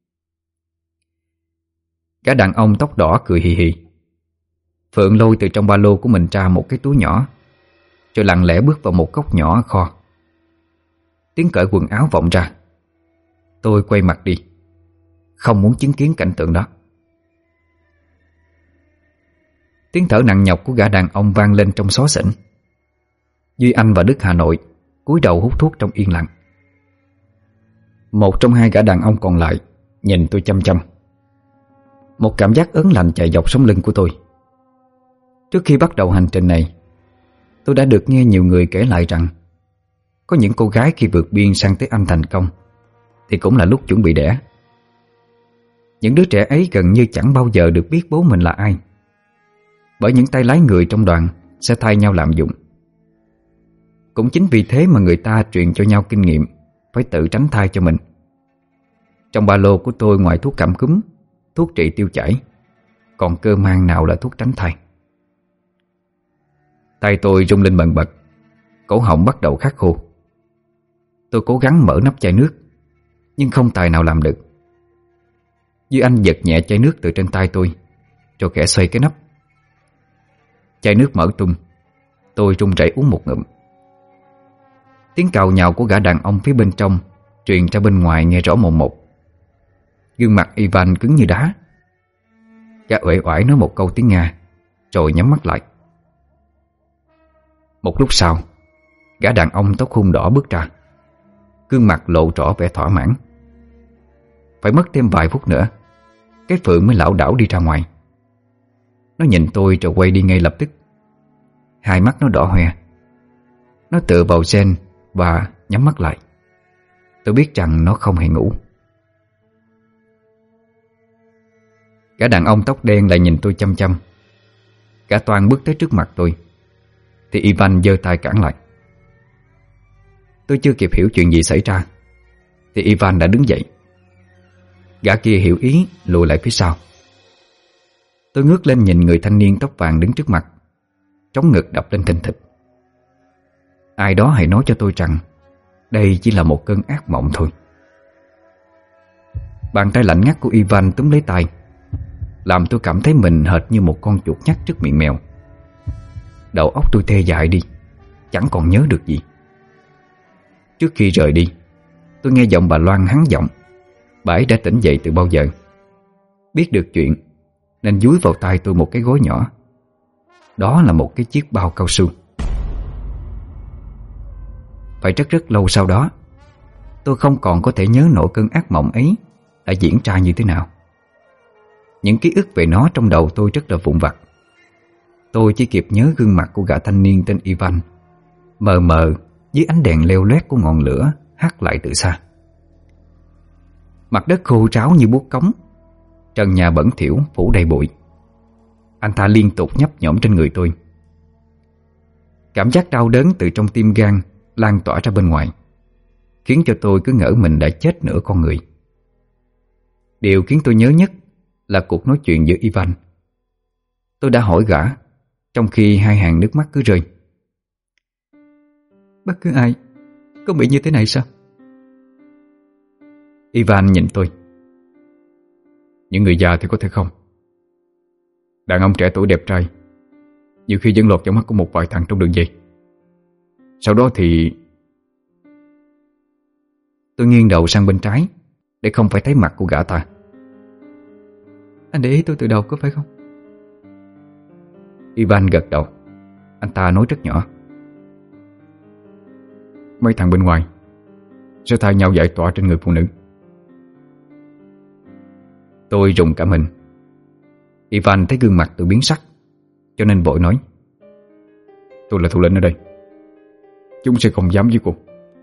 Gã đàn ông tóc đỏ cười hì hì. Phượng lôi từ trong ba lô của mình ra một cái túi nhỏ, rồi lặng lẽ bước vào một góc nhỏ kho. Tiếng cởi quần áo vọng ra. Tôi quay mặt đi, không muốn chứng kiến cảnh tượng đó. Tiếng thở nặng nhọc của gã đàn ông vang lên trong xó xỉnh. Duy Anh và Đức Hà Nội cúi đầu hút thuốc trong yên lặng. Một trong hai gã đàn ông còn lại nhìn tôi chăm chăm. Một cảm giác ớn lạnh chạy dọc sống lưng của tôi. Trước khi bắt đầu hành trình này, tôi đã được nghe nhiều người kể lại rằng có những cô gái khi vượt biên sang tới Anh thành công thì cũng là lúc chuẩn bị đẻ. Những đứa trẻ ấy gần như chẳng bao giờ được biết bố mình là ai, bởi những tay lái người trong đoàn sẽ thay nhau lạm dụng. Cũng chính vì thế mà người ta truyền cho nhau kinh nghiệm phải tự tránh thai cho mình. Trong ba lô của tôi ngoài thuốc cảm cúm, thuốc trị tiêu chảy, còn cơ mang nào là thuốc tránh thai. Tay tôi rung lên bần bật, cổ họng bắt đầu khát khô. Tôi cố gắng mở nắp chai nước, nhưng không tài nào làm được. Duy Anh giật nhẹ chai nước từ trên tay tôi, rồi khẽ xoay cái nắp. Chai nước mở tung. Tôi run rẩy uống một ngụm. Tiếng cào nhào của gã đàn ông phía bên trong truyền ra bên ngoài nghe rõ mồn một. Gương mặt Ivan cứng như đá. Gã uể oải nói một câu tiếng Nga, rồi nhắm mắt lại. Một lúc sau, gã đàn ông tóc hung đỏ bước ra, gương mặt lộ rõ vẻ thỏa mãn. Phải mất thêm vài phút nữa, cái Phượng mới lảo đảo đi ra ngoài. Nó nhìn tôi rồi quay đi ngay lập tức. Hai mắt nó đỏ hoe. Nó tựa vào sen và nhắm mắt lại. Tôi biết rằng nó không hề ngủ. Gã đàn ông tóc đen lại nhìn tôi chăm chăm. Cả Toàn bước tới trước mặt tôi thì Ivan giơ tay cản lại. Tôi chưa kịp hiểu chuyện gì xảy ra thì Ivan đã đứng dậy. Gã kia hiểu ý lùi lại phía sau. Tôi ngước lên nhìn người thanh niên tóc vàng đứng trước mặt, trống ngực đập lên thình thịch. Ai đó hãy nói cho tôi rằng đây chỉ là một cơn ác mộng thôi. Bàn tay lạnh ngắt của Ivan túm lấy tay, làm tôi cảm thấy mình hệt như một con chuột nhắt trước miệng mèo. Đầu óc tôi tê dại đi, chẳng còn nhớ được gì. Trước khi rời đi, tôi nghe giọng bà Loan hắn giọng. Bà ấy đã tỉnh dậy từ bao giờ, biết được chuyện nên dúi vào tay tôi một cái gối nhỏ. Đó là một cái chiếc bao cao su. Phải rất rất lâu sau đó, tôi không còn có thể nhớ nổi cơn ác mộng ấy đã diễn ra như thế nào. Những ký ức về nó trong đầu tôi rất là vụn vặt. Tôi chỉ kịp nhớ gương mặt của gã thanh niên tên Ivan, mờ mờ dưới ánh đèn leo loét của ngọn lửa hắt lại từ xa. Mặt đất khô ráo như buốt cống, trần nhà bẩn thỉu phủ đầy bụi. Anh ta liên tục nhấp nhổm trên người tôi. Cảm giác đau đớn từ trong tim gan lan tỏa ra bên ngoài, khiến cho tôi cứ ngỡ mình đã chết nửa con người. Điều khiến tôi nhớ nhất là cuộc nói chuyện giữa Ivan. Tôi đã hỏi gã, trong khi hai hàng nước mắt cứ rơi. Bất cứ ai có bị như thế này sao? Ivan nhìn tôi. Những người già thì có thể không. Đàn ông trẻ tuổi đẹp trai nhiều khi vẫn lọt vào mắt của một vài thằng trong đường dây. Sau đó thì... Tôi nghiêng đầu sang bên trái để không phải thấy mặt của gã ta. Anh để ý tôi từ đầu có phải không? Ivan gật đầu. Anh ta nói rất nhỏ. Mấy thằng bên ngoài sẽ thay nhau giải tỏa trên người phụ nữ. Tôi rùng cả mình. Ivan thấy gương mặt tôi biến sắc, cho nên vội nói. Tôi là thủ lĩnh ở đây, chúng sẽ không dám giết cô.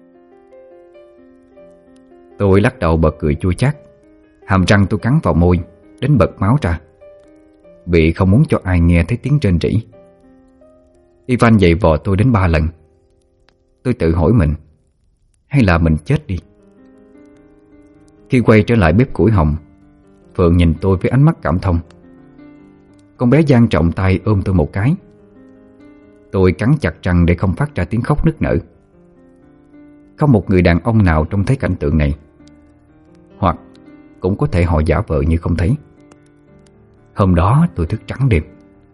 Tôi lắc đầu bật cười chua chát. Hàm răng tôi cắn vào môi đến bật máu ra, vì không muốn cho ai nghe thấy tiếng rên rỉ. Ivan giày vò tôi đến ba lần. Tôi tự hỏi mình, hay là mình chết đi. Khi quay trở lại bếp củi hồng, Phượng nhìn tôi với ánh mắt cảm thông. Con bé dang trọng tay ôm tôi một cái. Tôi cắn chặt răng để không phát ra tiếng khóc nức nở. Không một người đàn ông nào trông thấy cảnh tượng này, hoặc cũng có thể họ giả vờ như không thấy. Hôm đó tôi thức trắng đêm.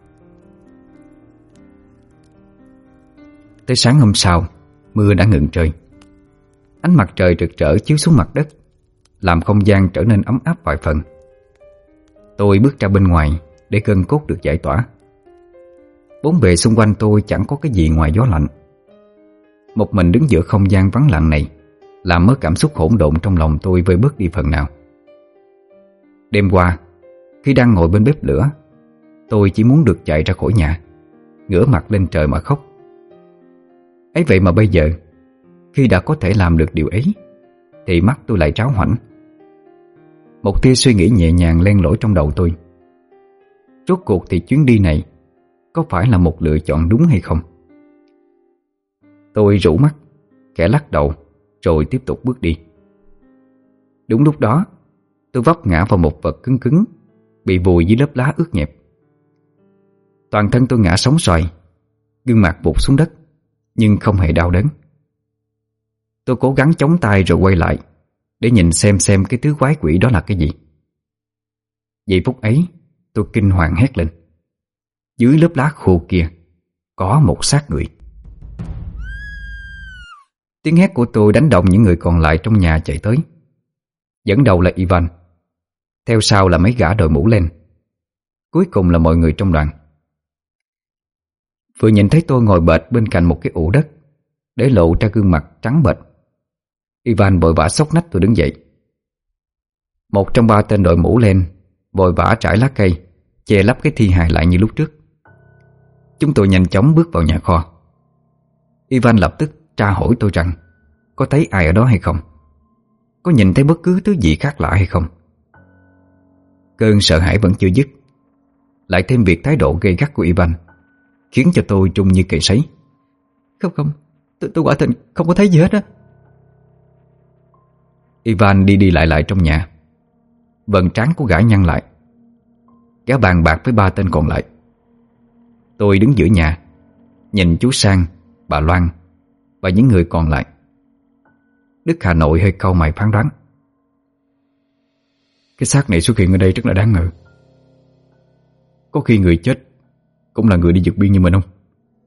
Tới sáng hôm sau, mưa đã ngừng rơi. Ánh mặt trời rực rỡ chiếu xuống mặt đất, làm không gian trở nên ấm áp vài phần. Tôi bước ra bên ngoài để gân cốt được giải tỏa. Bốn bề xung quanh tôi chẳng có cái gì ngoài gió lạnh. Một mình đứng giữa không gian vắng lặng này, làm mất cảm xúc hỗn độn trong lòng tôi vơi bớt đi phần nào. Đêm qua, khi đang ngồi bên bếp lửa, tôi chỉ muốn được chạy ra khỏi nhà, ngửa mặt lên trời mà khóc. Ấy vậy mà bây giờ, khi đã có thể làm được điều ấy, thì mắt tôi lại tráo hoảnh. Một tia suy nghĩ nhẹ nhàng len lỏi trong đầu tôi. Rốt cuộc thì chuyến đi này có phải là một lựa chọn đúng hay không? Tôi rũ mắt, khẽ lắc đầu, rồi tiếp tục bước đi. Đúng lúc đó, tôi vấp ngã vào một vật cứng cứng, bị vùi dưới lớp lá ướt nhẹp. Toàn thân tôi ngã sóng xoài, gương mặt vụt xuống đất, nhưng không hề đau đớn. Tôi cố gắng chống tay rồi quay lại để nhìn xem xem cái thứ quái quỷ đó là cái gì. Giây phút ấy, tôi kinh hoàng hét lên. Dưới lớp lá khô kia có một xác người. Tiếng hét của tôi đánh động những người còn lại trong nhà chạy tới. Dẫn đầu là Ivan, theo sau là mấy gã đội mũ len, cuối cùng là mọi người trong đoàn. Vừa nhìn thấy tôi ngồi bệt bên cạnh một cái ụ đất, để lộ ra gương mặt trắng bệch, Ivan vội vã xốc nách tôi đứng dậy. Một trong ba tên đội mũ len vội vã trải lá cây che lấp cái thi hài lại như lúc trước. Chúng tôi nhanh chóng bước vào nhà kho. Ivan lập tức tra hỏi tôi rằng có thấy ai ở đó hay không, có nhìn thấy bất cứ thứ gì khác lạ hay không. Cơn sợ hãi vẫn chưa dứt, lại thêm việc thái độ gay gắt của Ivan khiến cho tôi trung như cầy sấy. Không không, tôi, tôi quả tình không có thấy gì hết á. Ivan đi đi lại lại trong nhà, vầng trán của gã nhăn lại. Gã bàn bạc với ba tên còn lại. Tôi đứng giữa nhà, nhìn chú Sang, bà Loan và những người còn lại. Đức Hà Nội hơi cau mày phán đoán. Cái xác này xuất hiện ở đây rất là đáng ngờ. Có khi người chết cũng là người đi vượt biên như mình không?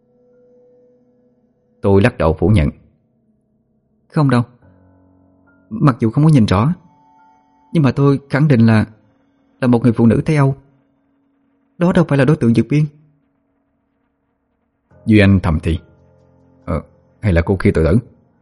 Tôi lắc đầu phủ nhận. Không đâu. Mặc dù không có nhìn rõ, nhưng mà tôi khẳng định là Là một người phụ nữ Tây Âu. Đó đâu phải là đối tượng vượt biên. Duy Anh thầm thì. Ờ, hay là cô kia tự tử?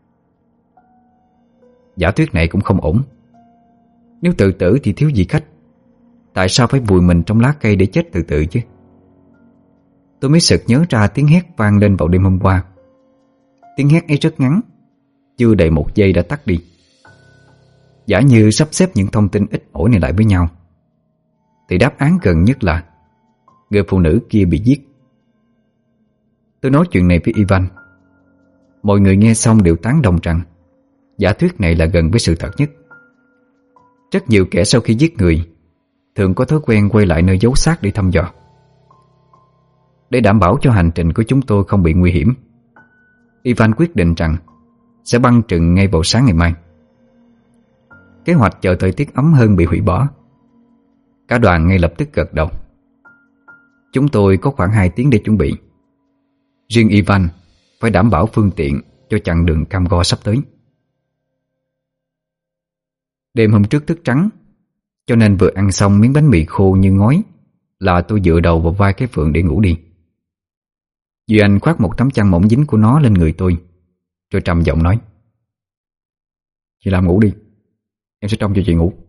Giả thuyết này cũng không ổn. Nếu tự tử thì thiếu gì cách, tại sao phải vùi mình trong lá cây để chết tự tử chứ? Tôi mới sực nhớ ra tiếng hét vang lên vào đêm hôm qua. Tiếng hét ấy rất ngắn, chưa đầy một giây đã tắt đi. Giả như sắp xếp những thông tin ít ỏi này lại với nhau, thì đáp án gần nhất là người phụ nữ kia bị giết. Tôi nói chuyện này với Ivan. Mọi người nghe xong đều tán đồng rằng giả thuyết này là gần với sự thật nhất. Rất nhiều kẻ sau khi giết người thường có thói quen quay lại nơi giấu xác để thăm dò. Để đảm bảo cho hành trình của chúng tôi không bị nguy hiểm, Ivan quyết định rằng sẽ băng trừng ngay vào sáng ngày mai. Kế hoạch chờ thời tiết ấm hơn bị hủy bỏ. Cả đoàn ngay lập tức gật đầu. Chúng tôi có khoảng hai tiếng để chuẩn bị. Riêng Ivan phải đảm bảo phương tiện cho chặng đường cam go sắp tới. Đêm hôm trước thức trắng, cho nên vừa ăn xong miếng bánh mì khô như ngói là tôi dựa đầu vào vai cái Phượng để ngủ đi. Duy Anh khoác một tấm chăn mỏng dính của nó lên người tôi, rồi trầm giọng nói: "Chị làm ngủ đi, em sẽ trông cho chị ngủ."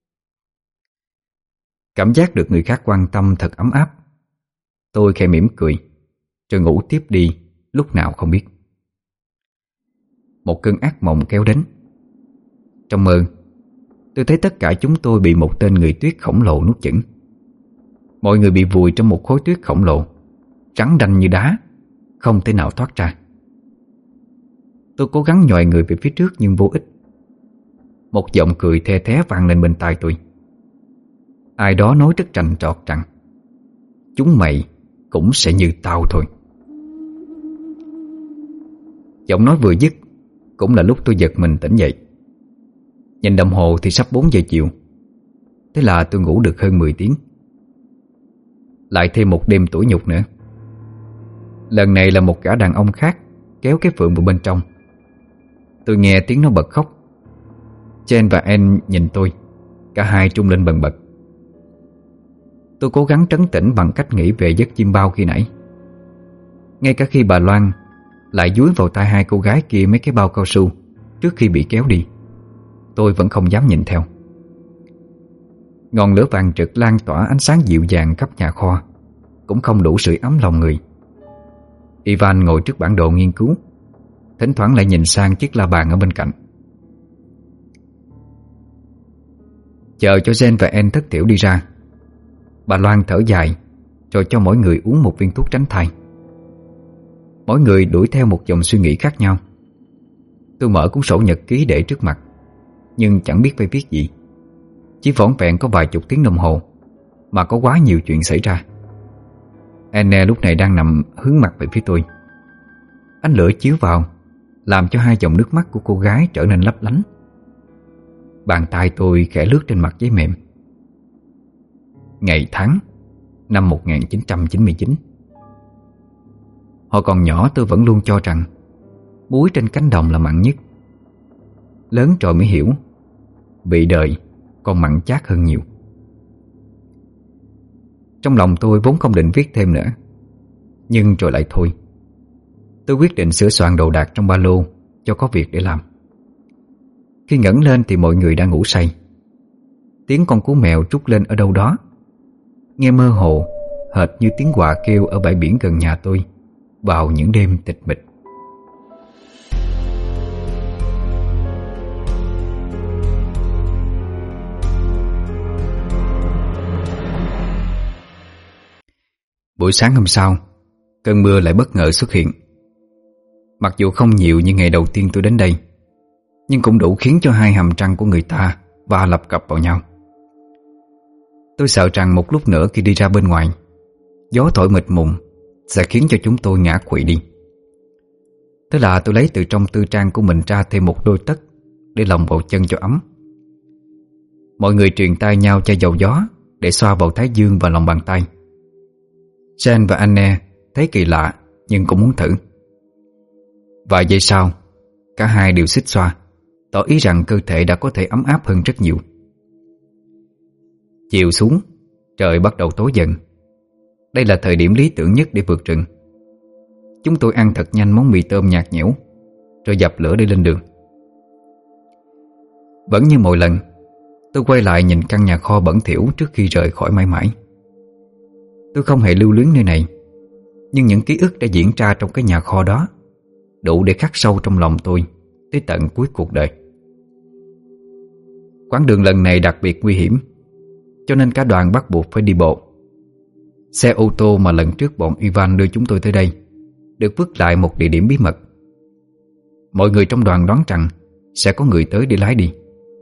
Cảm giác được người khác quan tâm thật ấm áp. Tôi khẽ mỉm cười, rồi ngủ tiếp đi lúc nào không biết. Một cơn ác mộng kéo đến. Trong mơ, tôi thấy tất cả chúng tôi bị một tên người tuyết khổng lồ nuốt chửng. Mọi người bị vùi trong một khối tuyết khổng lồ, trắng đanh như đá, không thể nào thoát ra. Tôi cố gắng nhòi người về phía trước nhưng vô ích. Một giọng cười the thé vang lên bên tai tôi. Ai đó nói rất trành trọt rằng chúng mày cũng sẽ như tao thôi. Giọng nói vừa dứt cũng là lúc tôi giật mình tỉnh dậy. Nhìn đồng hồ thì sắp bốn giờ chiều. Thế là tôi ngủ được hơn mười tiếng. Lại thêm một đêm tủi nhục nữa. Lần này là một gã đàn ông khác kéo cái Phượng vào bên trong. Tôi nghe tiếng nó bật khóc. Chen và Anne nhìn tôi, cả hai trung lên bần bật. Tôi cố gắng trấn tĩnh bằng cách nghĩ về giấc chim bao khi nãy. Ngay cả khi bà Loan lại dúi vào tay hai cô gái kia mấy cái bao cao su trước khi bị kéo đi, tôi vẫn không dám nhìn theo. Ngọn lửa vàng rực lan tỏa ánh sáng dịu dàng khắp nhà kho cũng không đủ sưởi ấm lòng người. Ivan ngồi trước bản đồ nghiên cứu, thỉnh thoảng lại nhìn sang chiếc la bàn ở bên cạnh. Chờ cho Jen và En thất thiểu đi ra, bà Loan thở dài rồi cho mỗi người uống một viên thuốc tránh thai. Mỗi người đuổi theo một dòng suy nghĩ khác nhau. Tôi mở cuốn sổ nhật ký để trước mặt, nhưng chẳng biết phải viết gì. Chỉ vỏn vẹn có vài chục tiếng đồng hồ mà có quá nhiều chuyện xảy ra. Anne lúc này đang nằm hướng mặt về phía tôi. Ánh lửa chiếu vào làm cho hai dòng nước mắt của cô gái trở nên lấp lánh. Bàn tay tôi khẽ lướt trên mặt giấy mềm. Ngày tháng năm một nghìn chín trăm chín mươi chín. Hồi còn nhỏ tôi vẫn luôn cho rằng muối trên cánh đồng là mặn nhất. Lớn rồi mới hiểu vị đời còn mặn chát hơn nhiều. Trong lòng tôi vốn không định viết thêm nữa, nhưng rồi lại thôi. Tôi quyết định sửa soạn đồ đạc trong ba lô cho có việc để làm. Khi ngẩng lên thì mọi người đang ngủ say. Tiếng con cú mèo trút lên ở đâu đó, nghe mơ hồ hệt như tiếng quạ kêu ở bãi biển gần nhà tôi vào những đêm tịch mịch. Buổi sáng hôm sau, cơn mưa lại bất ngờ xuất hiện. Mặc dù không nhiều như ngày đầu tiên tôi đến đây, nhưng cũng đủ khiến cho hai hàm răng của người ta va lập cập vào nhau. Tôi sợ rằng một lúc nữa khi đi ra bên ngoài, gió thổi mịt mùng sẽ khiến cho chúng tôi ngã quỵ đi. Thế là tôi lấy từ trong tư trang của mình ra thêm một đôi tất để lòng vào chân cho ấm. Mọi người truyền tay nhau chai dầu gió để xoa vào thái dương và lòng bàn tay. Jen và Anne thấy kỳ lạ nhưng cũng muốn thử. Vài giây sau, cả hai đều xích xoa, tỏ ý rằng cơ thể đã có thể ấm áp hơn rất nhiều. Chiều xuống, trời bắt đầu tối dần. Đây là thời điểm lý tưởng nhất để vượt rừng. Chúng tôi ăn thật nhanh món mì tôm nhạt nhẽo, rồi dập lửa đi lên đường. Vẫn như mọi lần, tôi quay lại nhìn căn nhà kho bẩn thỉu trước khi rời khỏi mãi mãi. Tôi không hề lưu luyến nơi này, nhưng những ký ức đã diễn ra trong cái nhà kho đó đủ để khắc sâu trong lòng tôi tới tận cuối cuộc đời. Quãng đường lần này đặc biệt nguy hiểm, cho nên cả đoàn bắt buộc phải đi bộ. Xe ô tô mà lần trước bọn Ivan đưa chúng tôi tới đây được vứt lại một địa điểm bí mật. Mọi người trong đoàn đoán rằng sẽ có người tới để lái đi.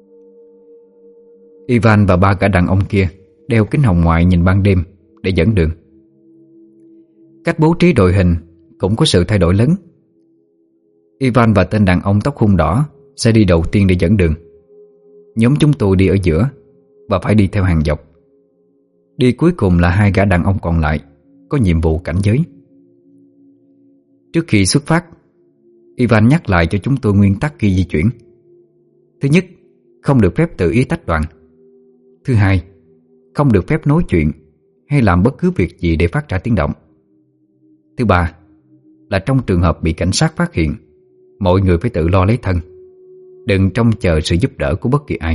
Ivan và ba gã đàn ông kia đeo kính hồng ngoại nhìn ban đêm để dẫn đường. Cách bố trí đội hình cũng có sự thay đổi lớn. Ivan và tên đàn ông tóc hung đỏ sẽ đi đầu tiên để dẫn đường. Nhóm chúng tôi đi ở giữa và phải đi theo hàng dọc. Đi cuối cùng là hai gã đàn ông còn lại có nhiệm vụ cảnh giới. Trước khi xuất phát, Ivan nhắc lại cho chúng tôi nguyên tắc khi di chuyển. Thứ nhất, không được phép tự ý tách đoàn. Thứ hai, không được phép nói chuyện hay làm bất cứ việc gì để phát ra tiếng động. Thứ ba, là trong trường hợp bị cảnh sát phát hiện, mọi người phải tự lo lấy thân, đừng trông chờ sự giúp đỡ của bất kỳ ai.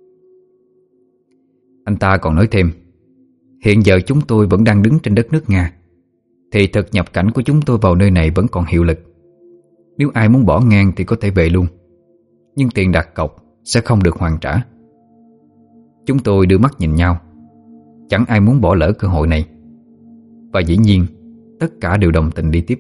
Anh ta còn nói thêm, hiện giờ chúng tôi vẫn đang đứng trên đất nước Nga, thì thực nhập cảnh của chúng tôi vào nơi này vẫn còn hiệu lực. Nếu ai muốn bỏ ngang thì có thể về luôn, nhưng tiền đặt cọc sẽ không được hoàn trả. Chúng tôi đưa mắt nhìn nhau, chẳng ai muốn bỏ lỡ cơ hội này. Và dĩ nhiên tất cả đều đồng tình đi tiếp.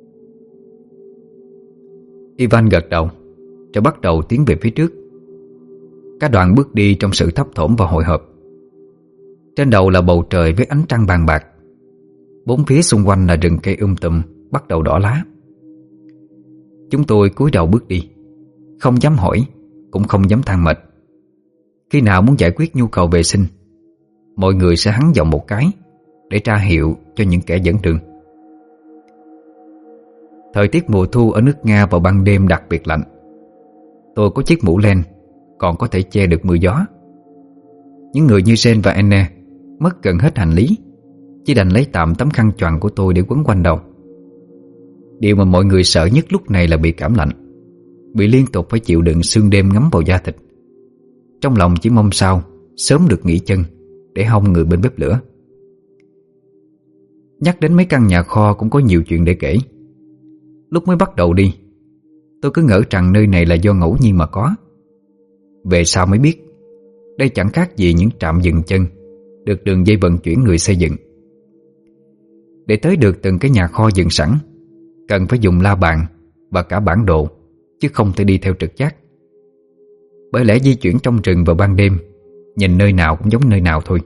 Ivan gật đầu rồi bắt đầu tiến về phía trước. Cả đoàn bước đi trong sự thấp thỏm và hồi hộp. Trên đầu là bầu trời với ánh trăng vàng bạc. Bốn phía xung quanh là rừng cây um tùm bắt đầu đỏ lá. Chúng tôi cúi đầu bước đi, không dám hỏi, cũng không dám than mệt. Khi nào muốn giải quyết nhu cầu vệ sinh, mọi người sẽ hắng giọng một cái để tra hiệu cho những kẻ dẫn đường. Thời tiết mùa thu ở nước Nga vào ban đêm đặc biệt lạnh. Tôi có chiếc mũ len còn có thể che được mưa gió. Những người như Jen và Anne mất gần hết hành lý, chỉ đành lấy tạm tấm khăn choàng của tôi để quấn quanh đầu. Điều mà mọi người sợ nhất lúc này là bị cảm lạnh. bị liên tục phải chịu đựng sương đêm ngấm vào da thịt. Trong lòng chỉ mong sao sớm được nghỉ chân để hong người bên bếp lửa. Nhắc đến mấy căn nhà kho cũng có nhiều chuyện để kể. Lúc mới bắt đầu đi, tôi cứ ngỡ rằng nơi này là do ngẫu nhiên mà có. Về sau mới biết đây chẳng khác gì những trạm dừng chân được đường dây vận chuyển người xây dựng. Để tới được từng cái nhà kho dựng sẵn, cần phải dùng la bàn và cả bản đồ, chứ không thể đi theo trực giác. Bởi lẽ di chuyển trong rừng vào ban đêm, nhìn nơi nào cũng giống nơi nào thôi.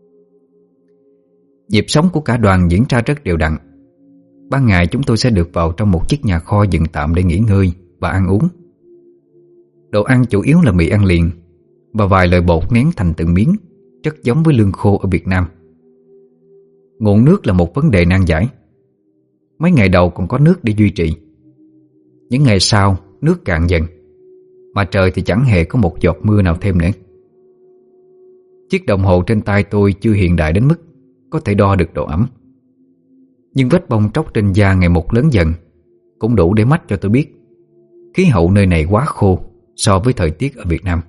Nhịp sống của cả đoàn diễn ra rất đều đặn. Ban ngày chúng tôi sẽ được vào trong một chiếc nhà kho dựng tạm để nghỉ ngơi và ăn uống. Đồ ăn chủ yếu là mì ăn liền và vài loại bột nén thành từng miếng, rất giống với lương khô ở Việt Nam. Nguồn nước là một vấn đề nan giải. Mấy ngày đầu còn có nước để duy trì. Những ngày sau nước cạn dần, mà trời thì chẳng hề có một giọt mưa nào thêm nữa. Chiếc đồng hồ trên tay tôi chưa hiện đại đến mức có thể đo được độ ẩm, nhưng vết bong tróc trên da ngày một lớn dần cũng đủ để mách cho tôi biết khí hậu nơi này quá khô so với thời tiết ở Việt Nam.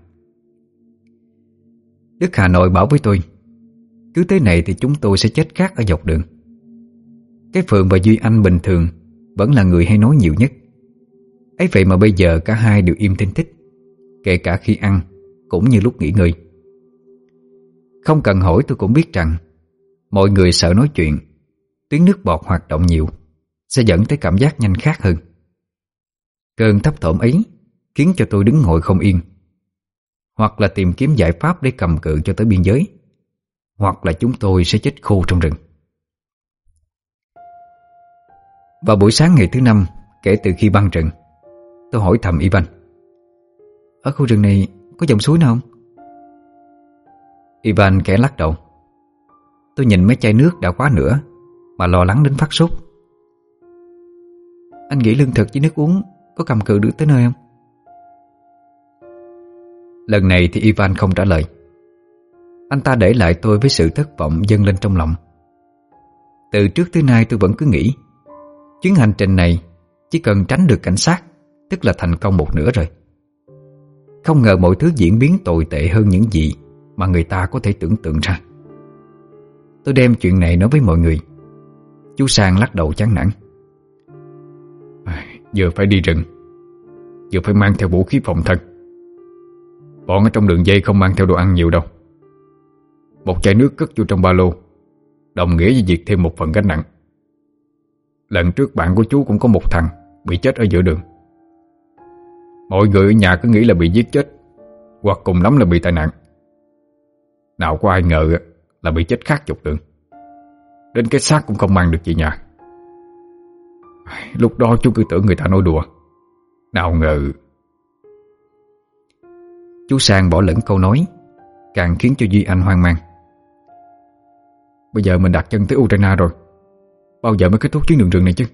Đức Hà Nội bảo với tôi, cứ thế này thì chúng tôi sẽ chết khát ở dọc đường. Cái Phượng và Duy Anh bình thường vẫn là người hay nói nhiều nhất. Ấy vậy mà bây giờ cả hai đều im thinh thích, kể cả khi ăn cũng như lúc nghỉ ngơi. Không cần hỏi tôi cũng biết rằng mọi người sợ nói chuyện, tuyến nước bọt hoạt động nhiều sẽ dẫn tới cảm giác nhanh khát hơn. Cơn thấp thỏm ấy khiến cho tôi đứng ngồi không yên, hoặc là tìm kiếm giải pháp để cầm cự cho tới biên giới, hoặc là chúng tôi sẽ chết khô trong rừng. Vào buổi sáng ngày thứ năm kể từ khi băng rừng, tôi hỏi thầm Ivan, ở khu rừng này có dòng suối nào không? Ivan khẽ lắc đầu. Tôi nhìn mấy chai nước đã quá nửa mà lo lắng đến phát sốt. Anh nghĩ lương thực với nước uống có cầm cự được tới nơi không? Lần này thì Ivan không trả lời. Anh ta để lại tôi với sự thất vọng dâng lên trong lòng. Từ trước tới nay tôi vẫn cứ nghĩ chuyến hành trình này chỉ cần tránh được cảnh sát tức là thành công một nửa rồi. Không ngờ mọi thứ diễn biến tồi tệ hơn những gì mà người ta có thể tưởng tượng ra. Tôi đem chuyện này nói với mọi người. Chú Sang lắc đầu chán nản. À, vừa phải đi rừng, vừa phải mang theo vũ khí phòng thân. Bọn ở trong đường dây không mang theo đồ ăn nhiều đâu. Một chai nước cất vô trong ba lô đồng nghĩa với việc thêm một phần gánh nặng. Lần trước bạn của chú cũng có một thằng bị chết ở giữa đường. Mọi người ở nhà cứ nghĩ là bị giết chết, hoặc cùng lắm là bị tai nạn. Nào có ai ngờ là bị chết khát dọc đường. Đến cái xác cũng không mang được về nhà. Lúc đó chú cứ tưởng người ta nói đùa, nào ngờ. Chú Sang bỏ lẫn câu nói, càng khiến cho Duy Anh hoang mang. Bây giờ mình đặt chân tới Ukraine rồi, bao giờ mới kết thúc chuyến đường rừng này chứ?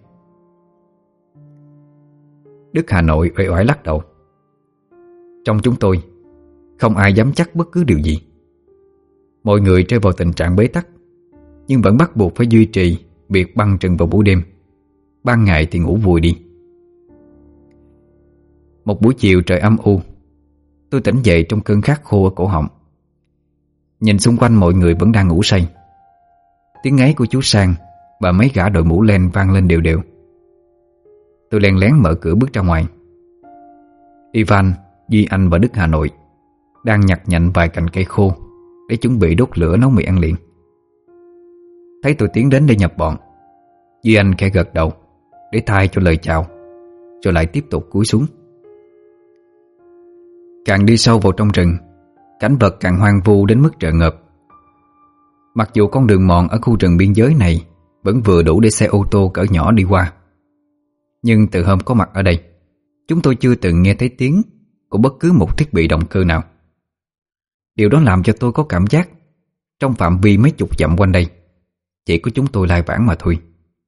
Đức Hà Nội uể oải lắc đầu. Trong chúng tôi không ai dám chắc bất cứ điều gì. Mọi người rơi vào tình trạng bế tắc, nhưng vẫn bắt buộc phải duy trì việc băng rừng vào buổi đêm. Ban ngày thì ngủ vùi đi. Một buổi chiều trời âm u, tôi tỉnh dậy trong cơn khát khô ở cổ họng. Nhìn xung quanh mọi người vẫn đang ngủ say. Tiếng ngáy của chú Sang và mấy gã đội mũ len vang lên đều đều. Tôi len lén mở cửa bước ra ngoài. Ivan, Duy Anh và Đức Hà Nội đang nhặt nhạnh vài cành cây khô để chuẩn bị đốt lửa nấu mì ăn liền. Thấy tôi tiến đến để nhập bọn, Duy Anh khẽ gật đầu để thay cho lời chào, rồi lại tiếp tục cúi xuống. Càng đi sâu vào trong rừng, cảnh vật càng hoang vu đến mức rợn ngợp. Mặc dù con đường mòn ở khu rừng biên giới này vẫn vừa đủ để xe ô tô cỡ nhỏ đi qua, nhưng từ hôm có mặt ở đây, chúng tôi chưa từng nghe thấy tiếng của bất cứ một thiết bị động cơ nào. Điều đó làm cho tôi có cảm giác trong phạm vi mấy chục dặm quanh đây chỉ có chúng tôi lai vãng mà thôi.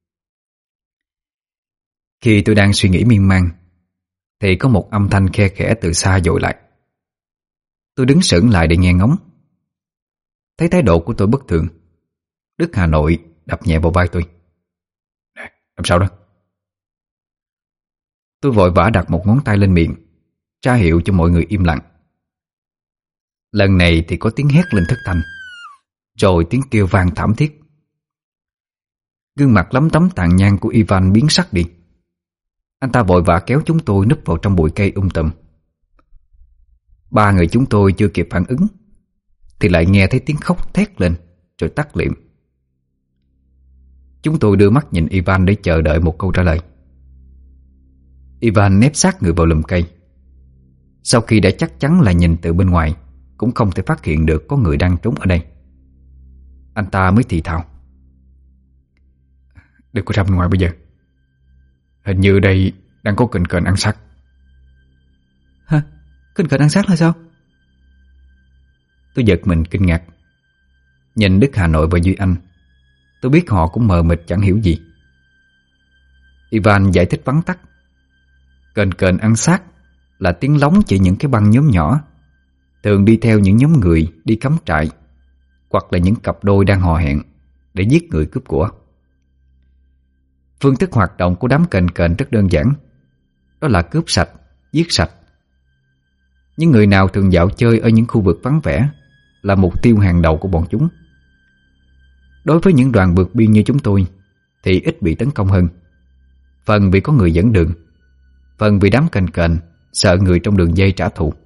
Khi tôi đang suy nghĩ miên man thì có một âm thanh khe khẽ từ xa dội lại. Tôi đứng sững lại để nghe ngóng. Thấy thái độ của tôi bất thường, Đức Hà Nội đập nhẹ vào vai tôi. Nè, làm sao đó? Tôi vội vã đặt một ngón tay lên miệng, ra hiệu cho mọi người im lặng. Lần này thì có tiếng hét lên thất thanh, rồi tiếng kêu vang thảm thiết. Gương mặt lấm tấm tàn nhang của Ivan biến sắc đi. Anh ta vội vã kéo chúng tôi núp vào trong bụi cây um tùm. Ba người chúng tôi chưa kịp phản ứng thì lại nghe thấy tiếng khóc thét lên, rồi tắt liệm. Chúng tôi đưa mắt nhìn Ivan để chờ đợi một câu trả lời. Ivan nép sát người vào lùm cây. Sau khi đã chắc chắn là nhìn từ bên ngoài cũng không thể phát hiện được có người đang trốn ở đây, anh ta mới thì thào: Đừng có ra bên ngoài bây giờ. Hình như đây đang có kình kền ăn xác. Hả? Kình kền ăn xác là sao? Tôi giật mình kinh ngạc. Nhìn Đức Hà Nội và Duy Anh, tôi biết họ cũng mờ mịt chẳng hiểu gì. Ivan giải thích vắn tắt. Kền kền ăn xác là tiếng lóng chỉ những cái băng nhóm nhỏ, thường đi theo những nhóm người đi cắm trại, hoặc là những cặp đôi đang hò hẹn để giết người cướp của. Phương thức hoạt động của đám kền kền rất đơn giản, đó là cướp sạch, giết sạch. Những người nào thường dạo chơi ở những khu vực vắng vẻ là mục tiêu hàng đầu của bọn chúng. Đối với những đoàn vượt biên như chúng tôi thì ít bị tấn công hơn, phần vì có người dẫn đường, phần vì đám kền kền sợ người trong đường dây trả thù.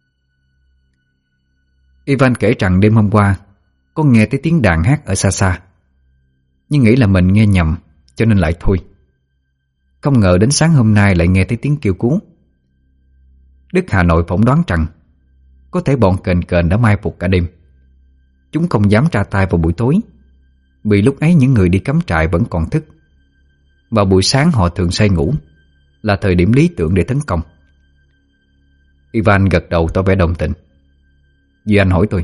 Ivan kể rằng đêm hôm qua có nghe thấy tiếng đàn hát ở xa xa, nhưng nghĩ là mình nghe nhầm cho nên lại thôi. Không ngờ đến sáng hôm nay lại nghe thấy tiếng kêu cứu. Đức Hà Nội phỏng đoán rằng có thể bọn kền kền đã mai phục cả đêm. Chúng không dám ra tay vào buổi tối, vì lúc ấy những người đi cắm trại vẫn còn thức. Vào buổi sáng họ thường say ngủ, là thời điểm lý tưởng để tấn công. Ivan gật đầu tỏ vẻ đồng tình. Duy Anh hỏi tôi: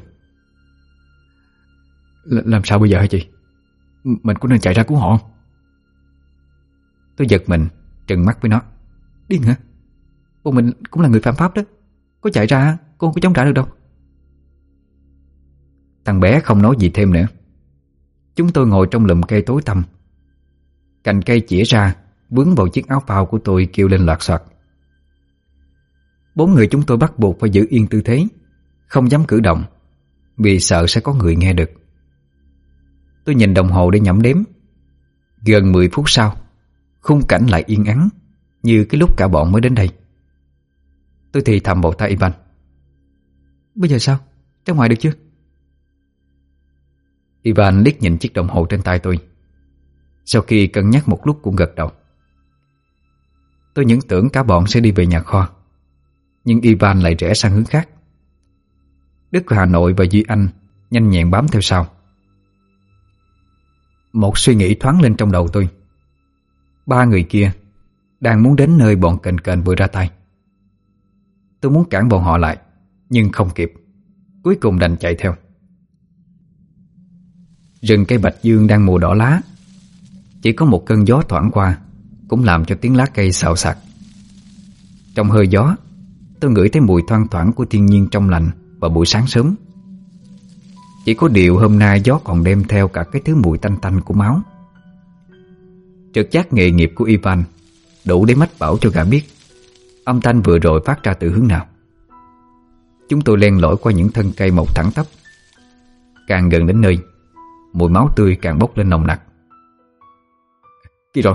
L- Làm sao bây giờ hả chị? Mình có nên chạy ra cứu họ không? Tôi giật mình, trừng mắt với nó: Điên hả? Bọn mình cũng là người phạm pháp đó, có chạy ra cô không có chống trả được đâu. Thằng bé không nói gì thêm nữa. Chúng tôi ngồi trong lùm cây tối tăm. Cành cây chĩa ra vướng vào chiếc áo phao của tôi kêu lên loạt soạt. Bốn người chúng tôi bắt buộc phải giữ yên tư thế, không dám cử động, vì sợ sẽ có người nghe được. Tôi nhìn đồng hồ để nhẩm đếm. Gần mười phút sau, khung cảnh lại yên ắng như cái lúc cả bọn mới đến đây. Tôi thì thầm vào tai Ivan: Bây giờ sao? Ra ngoài được chưa? Ivan liếc nhìn chiếc đồng hồ trên tay tôi. Sau khi cân nhắc một lúc cũng gật đầu. Tôi những tưởng cả bọn sẽ đi về nhà kho, nhưng Ivan lại rẽ sang hướng khác. Đức Hà Nội và Duy Anh nhanh nhẹn bám theo sau. Một suy nghĩ thoáng lên trong đầu tôi. Ba người kia đang muốn đến nơi bọn kền kền vừa ra tay. Tôi muốn cản bọn họ lại, nhưng không kịp. Cuối cùng đành chạy theo. Rừng cây bạch dương đang mùa đỏ lá. Chỉ có một cơn gió thoảng qua cũng làm cho tiếng lá cây xào xạc. Trong hơi gió, tôi ngửi thấy mùi thoang thoảng của thiên nhiên trong lành vào buổi sáng sớm. Chỉ có điều hôm nay gió còn đem theo cả cái thứ mùi tanh tanh của máu. Trực giác nghề nghiệp của Ivan đủ để mách bảo cho gã biết âm thanh vừa rồi phát ra từ hướng nào. Chúng tôi len lỏi qua những thân cây mọc thẳng tắp. Càng gần đến nơi, mùi máu tươi càng bốc lên nồng nặc. Kia rồi.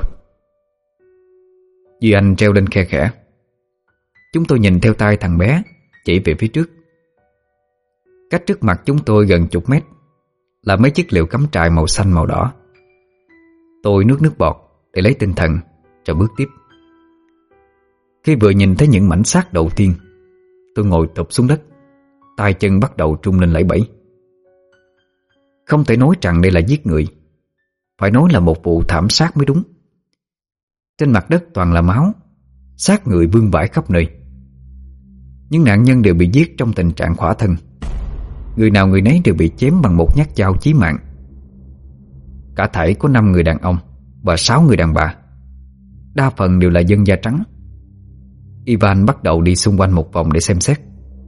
Duy Anh treo lên khe khẽ. Chúng tôi nhìn theo tay thằng bé chỉ về phía trước. Cách trước mặt chúng tôi gần chục mét là mấy chiếc lều cắm trại màu xanh màu đỏ. Tôi nuốt nước bọt để lấy tinh thần rồi bước tiếp. Khi vừa nhìn thấy những mảnh xác đầu tiên, tôi ngồi tụp xuống đất, tay chân bắt đầu trung lên lẫy bẫy. Không thể nói rằng đây là giết người, phải nói là một vụ thảm sát mới đúng. Trên mặt đất toàn là máu, xác người vương vãi khắp nơi. Những nạn nhân đều bị giết trong tình trạng khỏa thân. Người nào người nấy đều bị chém bằng một nhát dao chí mạng. Cả thảy có năm người đàn ông và sáu người đàn bà, đa phần đều là dân da trắng. Ivan bắt đầu đi xung quanh một vòng để xem xét.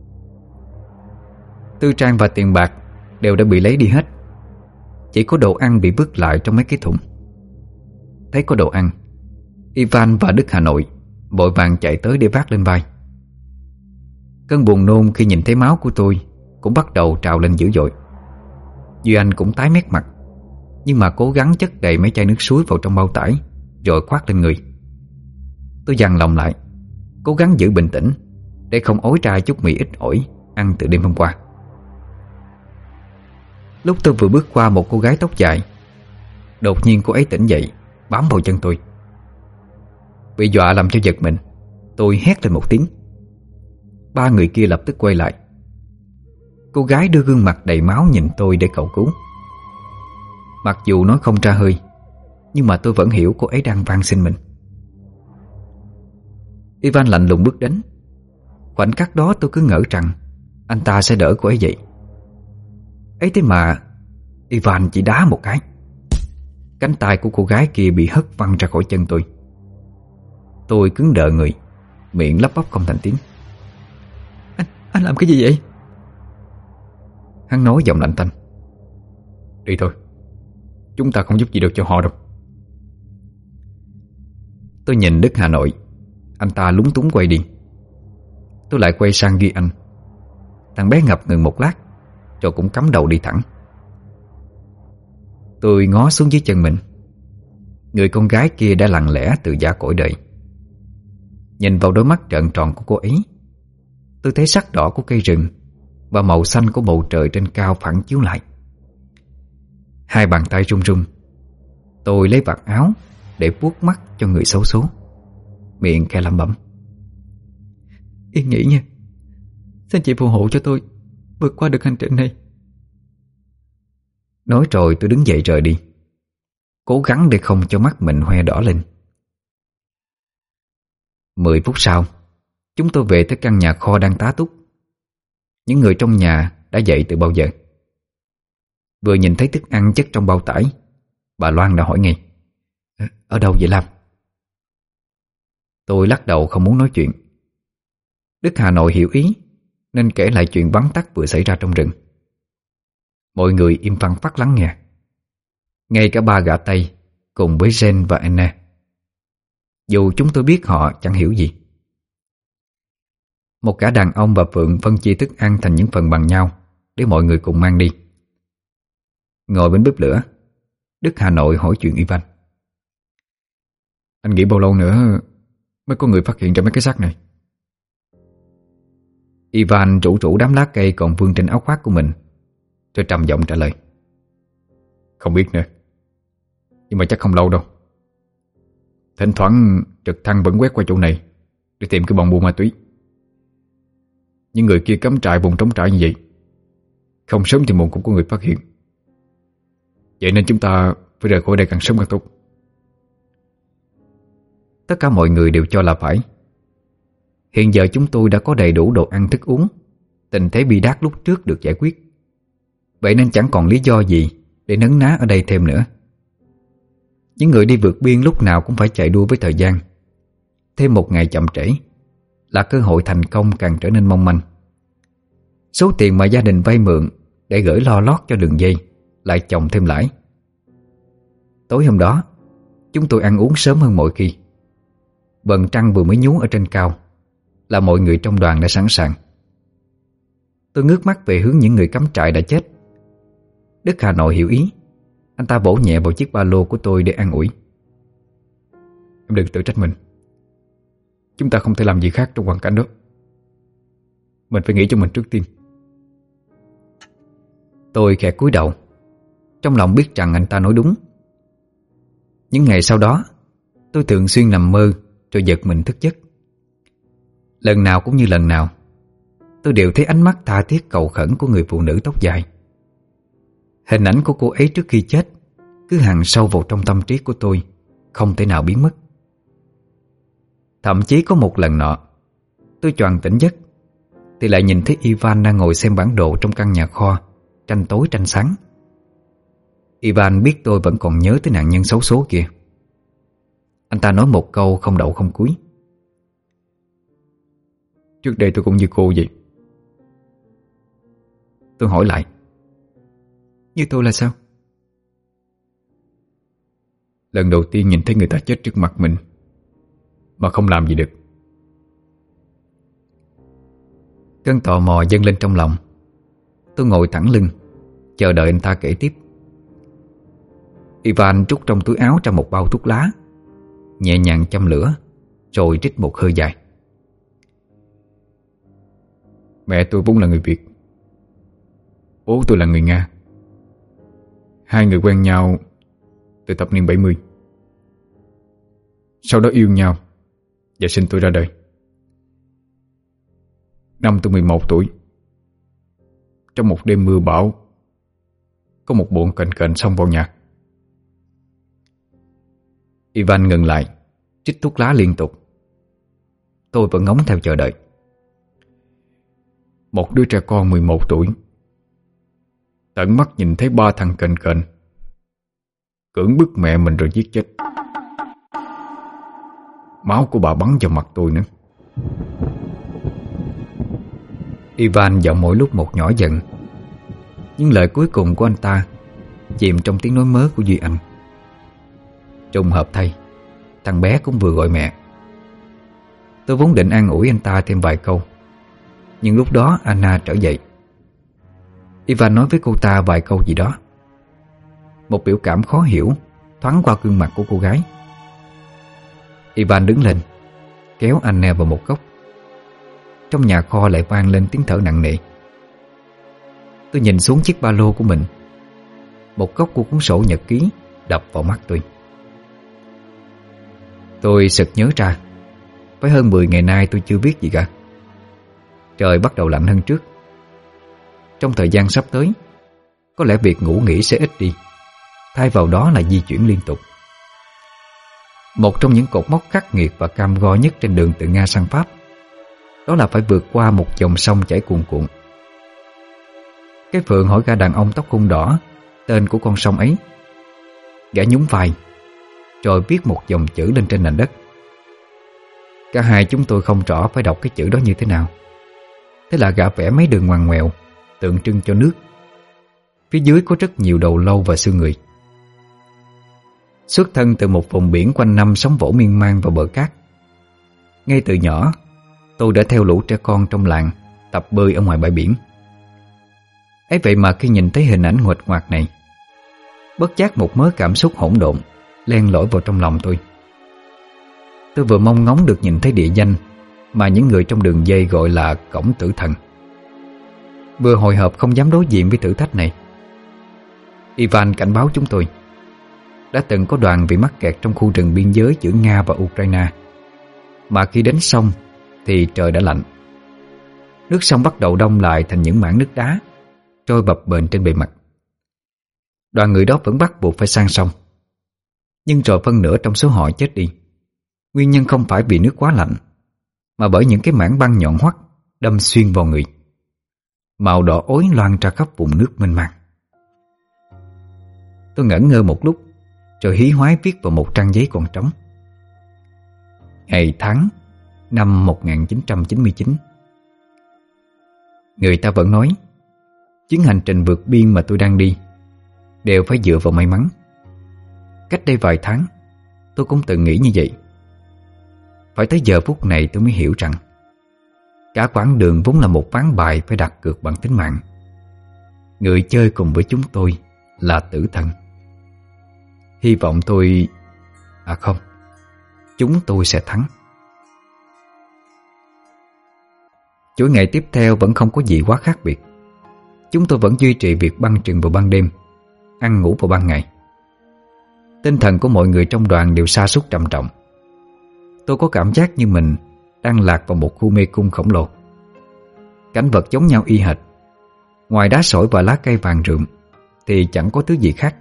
Tư trang và tiền bạc đều đã bị lấy đi hết. Chỉ có đồ ăn bị vứt lại trong mấy cái thùng. Thấy có đồ ăn, Ivan và Đức Hà Nội vội vàng chạy tới để vác lên vai. Cơn buồn nôn khi nhìn thấy máu của tôi cũng bắt đầu trào lên dữ dội. Duy Anh cũng tái mét mặt, nhưng mà cố gắng chất đầy mấy chai nước suối vào trong bao tải rồi khoác lên người. Tôi dằn lòng lại, cố gắng giữ bình tĩnh để không ối ra chút mì ít ỏi ăn từ đêm hôm qua. Lúc tôi vừa bước qua một cô gái tóc dài, đột nhiên cô ấy tỉnh dậy, bám vào chân tôi. Bị dọa làm cho giật mình, tôi hét lên một tiếng. Ba người kia lập tức quay lại. Cô gái đưa gương mặt đầy máu nhìn tôi để cầu cứu. Mặc dù nói không ra hơi, nhưng mà tôi vẫn hiểu cô ấy đang van xin mình. Ivan lạnh lùng bước đến. Khoảnh khắc đó tôi cứ ngỡ rằng anh ta sẽ đỡ cô ấy dậy. Ấy thế mà Ivan chỉ đá một cái, cánh tay của cô gái kia bị hất văng ra khỏi chân tôi. Tôi cứng đờ người, miệng lắp bắp không thành tiếng. Anh, anh làm cái gì vậy? Hắn nói giọng lạnh tanh. Đi thôi, chúng ta không giúp gì được cho họ đâu. Tôi nhìn Đức Hà Nội. Anh ta lúng túng quay đi. Tôi lại quay sang Duy Anh. Thằng bé ngập ngừng một lát rồi cũng cắm đầu đi thẳng. Tôi ngó xuống dưới chân mình. Người con gái kia đã lặng lẽ từ giã cõi đời. Nhìn vào đôi mắt trợn tròn của cô ấy, tôi thấy sắc đỏ của cây rừng và màu xanh của bầu trời trên cao phản chiếu lại. Hai bàn tay run run. Tôi lấy vạt áo để vuốt mắt cho người xấu số, miệng khẽ lẩm bẩm. Yên nghỉ nha, xin chị phù hộ cho tôi vượt qua được hành trình này. Nói rồi tôi đứng dậy rời đi, cố gắng để không cho mắt mình hoe đỏ lên. Mười phút sau, chúng tôi về tới căn nhà kho đang tá túc. Những người trong nhà đã dậy từ bao giờ. Vừa nhìn thấy thức ăn chất trong bao tải, bà Loan đã hỏi ngay. Ở đâu vậy Lam? Tôi lắc đầu không muốn nói chuyện. Đức Hà Nội hiểu ý nên kể lại chuyện vắn tắt vừa xảy ra trong rừng. Mọi người im phăng phắc lắng nghe. Ngay cả ba gã Tây cùng với Jen và Anna, dù chúng tôi biết họ chẳng hiểu gì. Một gã đàn ông và Phượng phân chia thức ăn thành những phần bằng nhau để mọi người cùng mang đi. Ngồi bên bếp lửa, Đức Hà Nội hỏi chuyện Ivan. Anh nghĩ bao lâu nữa mới có người phát hiện ra mấy cái xác này? Ivan rủ rủ đám lá cây còn vương trên áo khoác của mình, rồi trầm giọng trả lời. Không biết nữa, nhưng mà chắc không lâu đâu. Thỉnh thoảng trực thăng vẫn quét qua chỗ này để tìm cái bọn buôn ma túy. Những người kia cắm trại vùng trống trải như vậy, không sớm thì muộn cũng có người phát hiện. Vậy nên chúng ta phải rời khỏi đây càng sớm càng tốt. Tất cả mọi người đều cho là phải. Hiện giờ chúng tôi đã có đầy đủ đồ ăn thức uống. Tình thế bi đát lúc trước được giải quyết. Vậy nên chẳng còn lý do gì để nấn ná ở đây thêm nữa. Những người đi vượt biên lúc nào cũng phải chạy đua với thời gian. Thêm một ngày chậm trễ là cơ hội thành công càng trở nên mong manh. Số tiền mà gia đình vay mượn để gửi lo lót cho đường dây lại chồng thêm lãi. Tối hôm đó, chúng tôi ăn uống sớm hơn mọi khi. Vầng trăng vừa mới nhú ở trên cao là mọi người trong đoàn đã sẵn sàng. Tôi ngước mắt về hướng những người cắm trại đã chết. Đức Hà Nội hiểu ý. Anh ta vỗ nhẹ vào chiếc ba lô của tôi để an ủi. Em đừng tự trách mình. Chúng ta không thể làm gì khác trong hoàn cảnh đó. Mình phải nghĩ cho mình trước tiên. Tôi khẽ cúi đầu, trong lòng biết rằng anh ta nói đúng. Những ngày sau đó, tôi thường xuyên nằm mơ rồi giật mình thức giấc. Lần nào cũng như lần nào, tôi đều thấy ánh mắt tha thiết cầu khẩn của người phụ nữ tóc dài. Hình ảnh của cô ấy trước khi chết cứ hằn sâu vào trong tâm trí của tôi, không thể nào biến mất. Thậm chí có một lần nọ, tôi choàng tỉnh giấc thì lại nhìn thấy Ivan đang ngồi xem bản đồ trong căn nhà kho, tranh tối tranh sáng. Ivan biết tôi vẫn còn nhớ tới nạn nhân xấu số kia. Anh ta nói một câu không đậu không cuối. Trước đây tôi cũng như cô vậy. Tôi hỏi lại. Như tôi là sao? Lần đầu tiên nhìn thấy người ta chết trước mặt mình mà không làm gì được. Cơn tò mò dâng lên trong lòng. Tôi ngồi thẳng lưng, chờ đợi anh ta kể tiếp. Ivan trút trong túi áo ra một bao thuốc lá, nhẹ nhàng châm lửa, rồi rít một hơi dài. Mẹ tôi vốn là người Việt, bố tôi là người Nga. Hai người quen nhau từ thập niên bảy mươi. Sau đó yêu nhau và sinh tôi ra đời. Năm tôi mười một tuổi, trong một đêm mưa bão, có một bọn cành cành xông vào nhà. Ivan ngừng lại, trích thuốc lá liên tục. Tôi vẫn ngóng theo chờ đợi. Một đứa trẻ con mười một tuổi tận mắt nhìn thấy ba thằng cành cành cưỡng bức mẹ mình rồi giết chết. Máu của bà bắn vào mặt tôi nữa. Ivan giọng mỗi lúc một nhỏ dần, nhưng lời cuối cùng của anh ta chìm trong tiếng nói mớ của Duy Anh. Trùng hợp thay, thằng bé cũng vừa gọi mẹ. Tôi vốn định an ủi anh ta thêm vài câu, nhưng lúc đó Anna trở dậy. Ivan nói với cô ta vài câu gì đó. Một biểu cảm khó hiểu thoáng qua gương mặt của cô gái. Ivan đứng lên, kéo Anna vào một góc. Trong nhà kho lại vang lên tiếng thở nặng nề. Tôi nhìn xuống chiếc ba lô của mình. Một góc của cuốn sổ nhật ký đập vào mắt tôi. Tôi sực nhớ ra, phải hơn mười ngày nay tôi chưa viết gì cả. Trời bắt đầu lạnh hơn trước. Trong thời gian sắp tới, có lẽ việc ngủ nghỉ sẽ ít đi, thay vào đó là di chuyển liên tục. Một trong những cột mốc khắc nghiệt và cam go nhất trên đường từ Nga sang Pháp, đó là phải vượt qua một dòng sông chảy cuồn cuộn. Cái Phượng hỏi gã đàn ông tóc cung đỏ tên của con sông ấy. Gã nhún vai, rồi viết một dòng chữ lên trên nền đất. Cả hai chúng tôi không rõ phải đọc cái chữ đó như thế nào. Thế là gã vẽ mấy đường ngoằn ngoèo tượng trưng cho nước. Phía dưới có rất nhiều đầu lâu và xương người. Xuất thân từ một vùng biển quanh năm sóng vỗ miên man vào bờ cát. Ngay từ nhỏ, tôi đã theo lũ trẻ con trong làng tập bơi ở ngoài bãi biển. Ấy vậy mà khi nhìn thấy hình ảnh nguệch ngoạc này, bất giác một mớ cảm xúc hỗn độn len lỏi vào trong lòng tôi. Tôi vừa mong ngóng được nhìn thấy địa danh mà những người trong đường dây gọi là cổng tử thần, vừa hồi hộp không dám đối diện với thử thách này. Ivan cảnh báo chúng tôi đã từng có đoàn bị mắc kẹt trong khu rừng biên giới giữa Nga và Ukraine, mà khi đến sông thì trời đã lạnh. Nước sông bắt đầu đông lại thành những mảng nước đá trôi bập bềnh trên bề mặt. Đoàn người đó vẫn bắt buộc phải sang sông, nhưng rồi phân nửa trong số họ chết đi. Nguyên nhân không phải vì nước quá lạnh, mà bởi những cái mảng băng nhọn hoắt đâm xuyên vào người. Màu đỏ ối loang ra khắp vùng nước mênh mang. Tôi ngẩn ngơ một lúc, rồi hí hoái viết vào một trang giấy còn trống: ngày tháng năm một nghìn chín trăm chín mươi chín. Người ta vẫn nói chuyến hành trình vượt biên mà tôi đang đi đều phải dựa vào may mắn. Cách đây vài tháng, tôi cũng từng nghĩ như vậy. Phải tới giờ phút này tôi mới hiểu rằng cả quãng đường vốn là một ván bài phải đặt cược bằng tính mạng. Người chơi cùng với chúng tôi là tử thần. Hy vọng tôi... À không, chúng tôi sẽ thắng. Chuỗi ngày tiếp theo vẫn không có gì quá khác biệt. Chúng tôi vẫn duy trì việc băng chừng vào ban đêm, ăn ngủ vào ban ngày. Tinh thần của mọi người trong đoàn đều sa sút trầm trọng. Tôi có cảm giác như mình đang lạc vào một khu mê cung khổng lồ. Cảnh vật giống nhau y hệt. Ngoài đá sỏi và lá cây vàng rượm thì chẳng có thứ gì khác.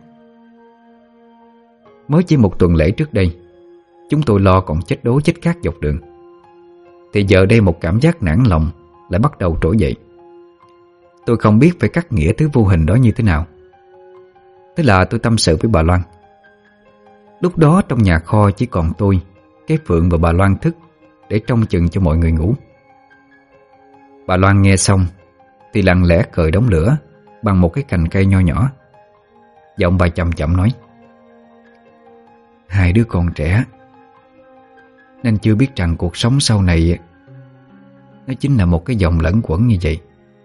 Mới chỉ một tuần lễ trước đây, chúng tôi lo còn chết đói chết khát dọc đường, thì giờ đây một cảm giác nản lòng lại bắt đầu trỗi dậy. Tôi không biết phải cắt nghĩa thứ vô hình đó như thế nào. Thế là tôi tâm sự với bà Loan. Lúc đó trong nhà kho chỉ còn tôi, cái Phượng và bà Loan thức để trông chừng cho mọi người ngủ. Bà Loan nghe xong thì lặng lẽ cởi đống lửa bằng một cái cành cây nho nhỏ. Giọng bà chậm chậm nói: hai đứa còn trẻ nên chưa biết rằng cuộc sống sau này nó chính là một cái dòng lẫn quẩn như vậy.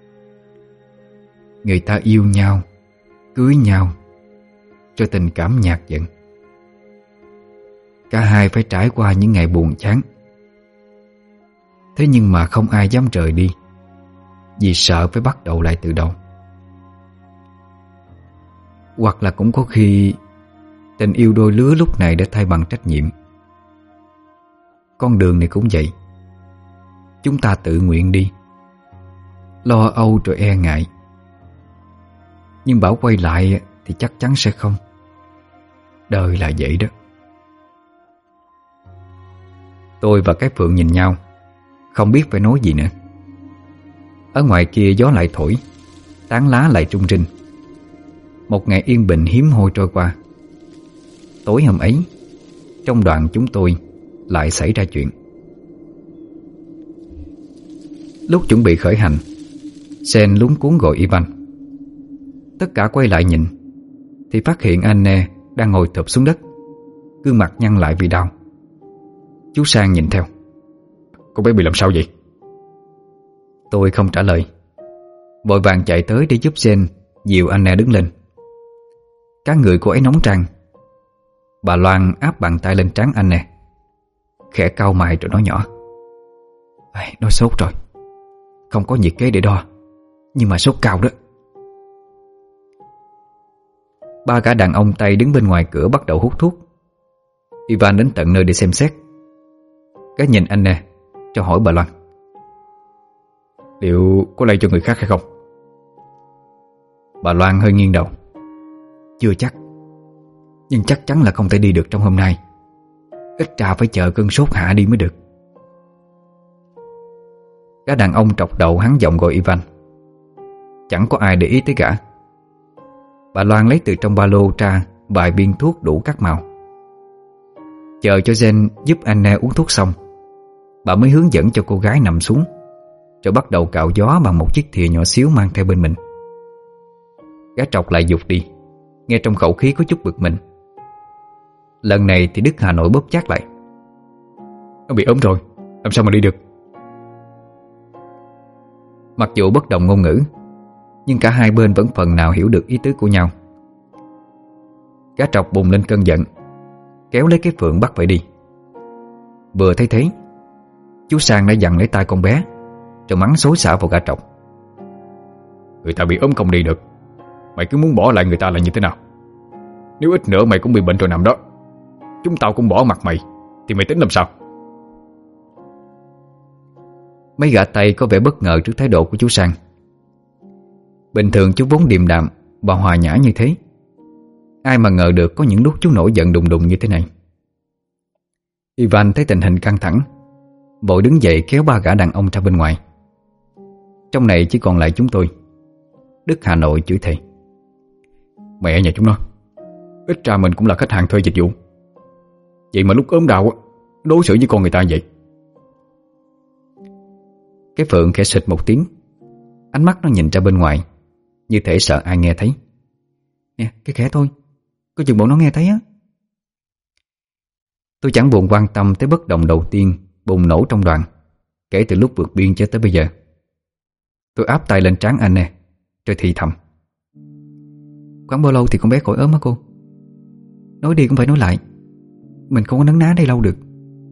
Người ta yêu nhau, cưới nhau, cho tình cảm nhạt dần. Cả hai phải trải qua những ngày buồn chán. Thế nhưng mà không ai dám rời đi, vì sợ phải bắt đầu lại từ đầu. Hoặc là cũng có khi tình yêu đôi lứa lúc này đã thay bằng trách nhiệm. Con đường này cũng vậy. Chúng ta tự nguyện đi, lo âu rồi e ngại, nhưng bảo quay lại thì chắc chắn sẽ không. Đời là vậy đó. Tôi và cái Phượng nhìn nhau, không biết phải nói gì nữa. Ở ngoài kia gió lại thổi, tán lá lại rung rinh. Một ngày yên bình hiếm hoi trôi qua. Tối hôm ấy, trong đoàn chúng tôi lại xảy ra chuyện. Lúc chuẩn bị khởi hành, Sen luống cuống gọi Ivan. Tất cả quay lại nhìn thì phát hiện Anne đang ngồi thụp xuống đất, gương mặt nhăn lại vì đau. Chú Sang nhìn theo. Cô bé bị làm sao vậy? Tôi không trả lời, vội vàng chạy tới để giúp Sen dìu Anne đứng lên. Các người cô ấy nóng tràn. Bà Loan áp bàn tay lên trán Anne, khẽ cau mày rồi nói nhỏ: Nó sốt rồi. Không có nhiệt kế để đo, nhưng mà sốt cao đó. Ba gã đàn ông Tây đứng bên ngoài cửa bắt đầu hút thuốc. Ivan đến tận nơi để xem xét. Cái nhìn Anne cho hỏi bà Loan: Liệu có lây cho người khác hay không? Bà Loan hơi nghiêng đầu: Chưa chắc, nhưng chắc chắn là không thể đi được trong hôm nay. Ít ra phải chờ cơn sốt hạ đi mới được. Gã đàn ông trọc đầu hắn giọng gọi Ivan. Chẳng có ai để ý tới gã. Bà Loan lấy từ trong ba lô ra vài viên thuốc đủ các màu. Chờ cho Jen giúp Anne uống thuốc xong, bà mới hướng dẫn cho cô gái nằm xuống, rồi bắt đầu cạo gió bằng một chiếc thìa nhỏ xíu mang theo bên mình. Gã trọc lại dục đi, nghe trong khẩu khí có chút bực mình. Lần này thì Đức Hà Nội bóp chát lại: Nó bị ốm rồi, làm sao mà đi được? Mặc dù bất đồng ngôn ngữ, nhưng cả hai bên vẫn phần nào hiểu được ý tứ của nhau. Gã trọc bùng lên cơn giận, kéo lấy cái Phượng bắt phải đi. Vừa thấy thế, chú Sang đã giằng lấy tay con bé, rồi mắng xối xả vào gã trọc: Người ta bị ốm không đi được, mày cứ muốn bỏ lại người ta là như thế nào? Nếu ít nữa mày cũng bị bệnh rồi nằm đó, chúng tao cũng bỏ mặt mày, thì mày tính làm sao? Mấy gã Tây có vẻ bất ngờ trước thái độ của chú Sang. Bình thường chú vốn điềm đạm và hòa nhã như thế, ai mà ngờ được có những lúc chú nổi giận đùng đùng như thế này. Ivan thấy tình hình căng thẳng, vội đứng dậy kéo ba gã đàn ông ra bên ngoài. Trong này chỉ còn lại chúng tôi. Đức Hà Nội chửi thề: Mẹ nhà chúng nó, ít ra mình cũng là khách hàng thuê dịch vụ, vậy mà lúc ốm đau đối xử với con người ta vậy. Cái Phượng khẽ xịt một tiếng, ánh mắt nó nhìn ra bên ngoài, như thể sợ ai nghe thấy. Nè, cái khẽ thôi, có chừng bọn nó nghe thấy á. Tôi chẳng buồn quan tâm tới bất đồng đầu tiên bùng nổ trong đoàn kể từ lúc vượt biên cho tới bây giờ. Tôi áp tay lên trán anh nè, rồi thì thầm: Khoảng bao lâu thì con bé khỏi ốm hả cô? Nói đi cũng phải nói lại, mình không có nấn ná đây lâu được.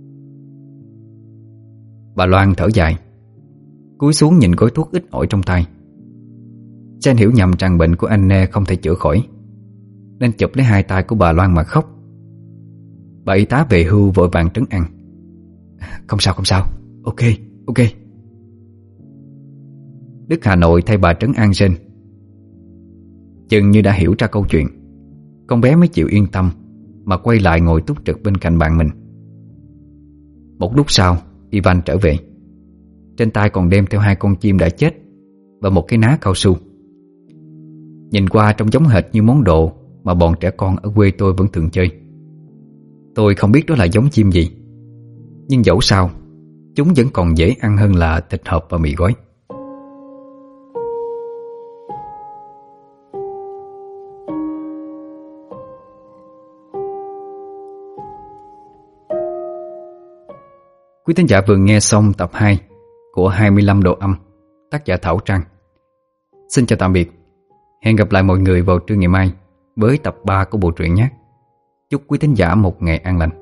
Bà Loan thở dài, cúi xuống nhìn gói thuốc ít ỏi trong tay. Sen hiểu nhầm rằng bệnh của anh Nè không thể chữa khỏi, nên chụp lấy hai tay của bà Loan mà khóc. Bà y tá về hưu vội vàng trấn an: Không sao không sao, ok ok. Đức Hà Nội thay bà trấn an Sen. Chừng như đã hiểu ra câu chuyện, con bé mới chịu yên tâm mà quay lại ngồi túc trực bên cạnh bạn mình. Một lúc sau, Ivan trở về. Trên tay còn đem theo hai con chim đã chết và một cái ná cao su. Nhìn qua trông giống hệt như món đồ mà bọn trẻ con ở quê tôi vẫn thường chơi. Tôi không biết đó là giống chim gì, nhưng dẫu sao chúng vẫn còn dễ ăn hơn là thịt hộp và mì gói. Quý thính giả vừa nghe xong tập hai của hai mươi lăm độ âm, tác giả Thảo Trang. Xin chào tạm biệt. Hẹn gặp lại mọi người vào trưa ngày mai với tập ba của bộ truyện nhé. Chúc quý thính giả một ngày an lành.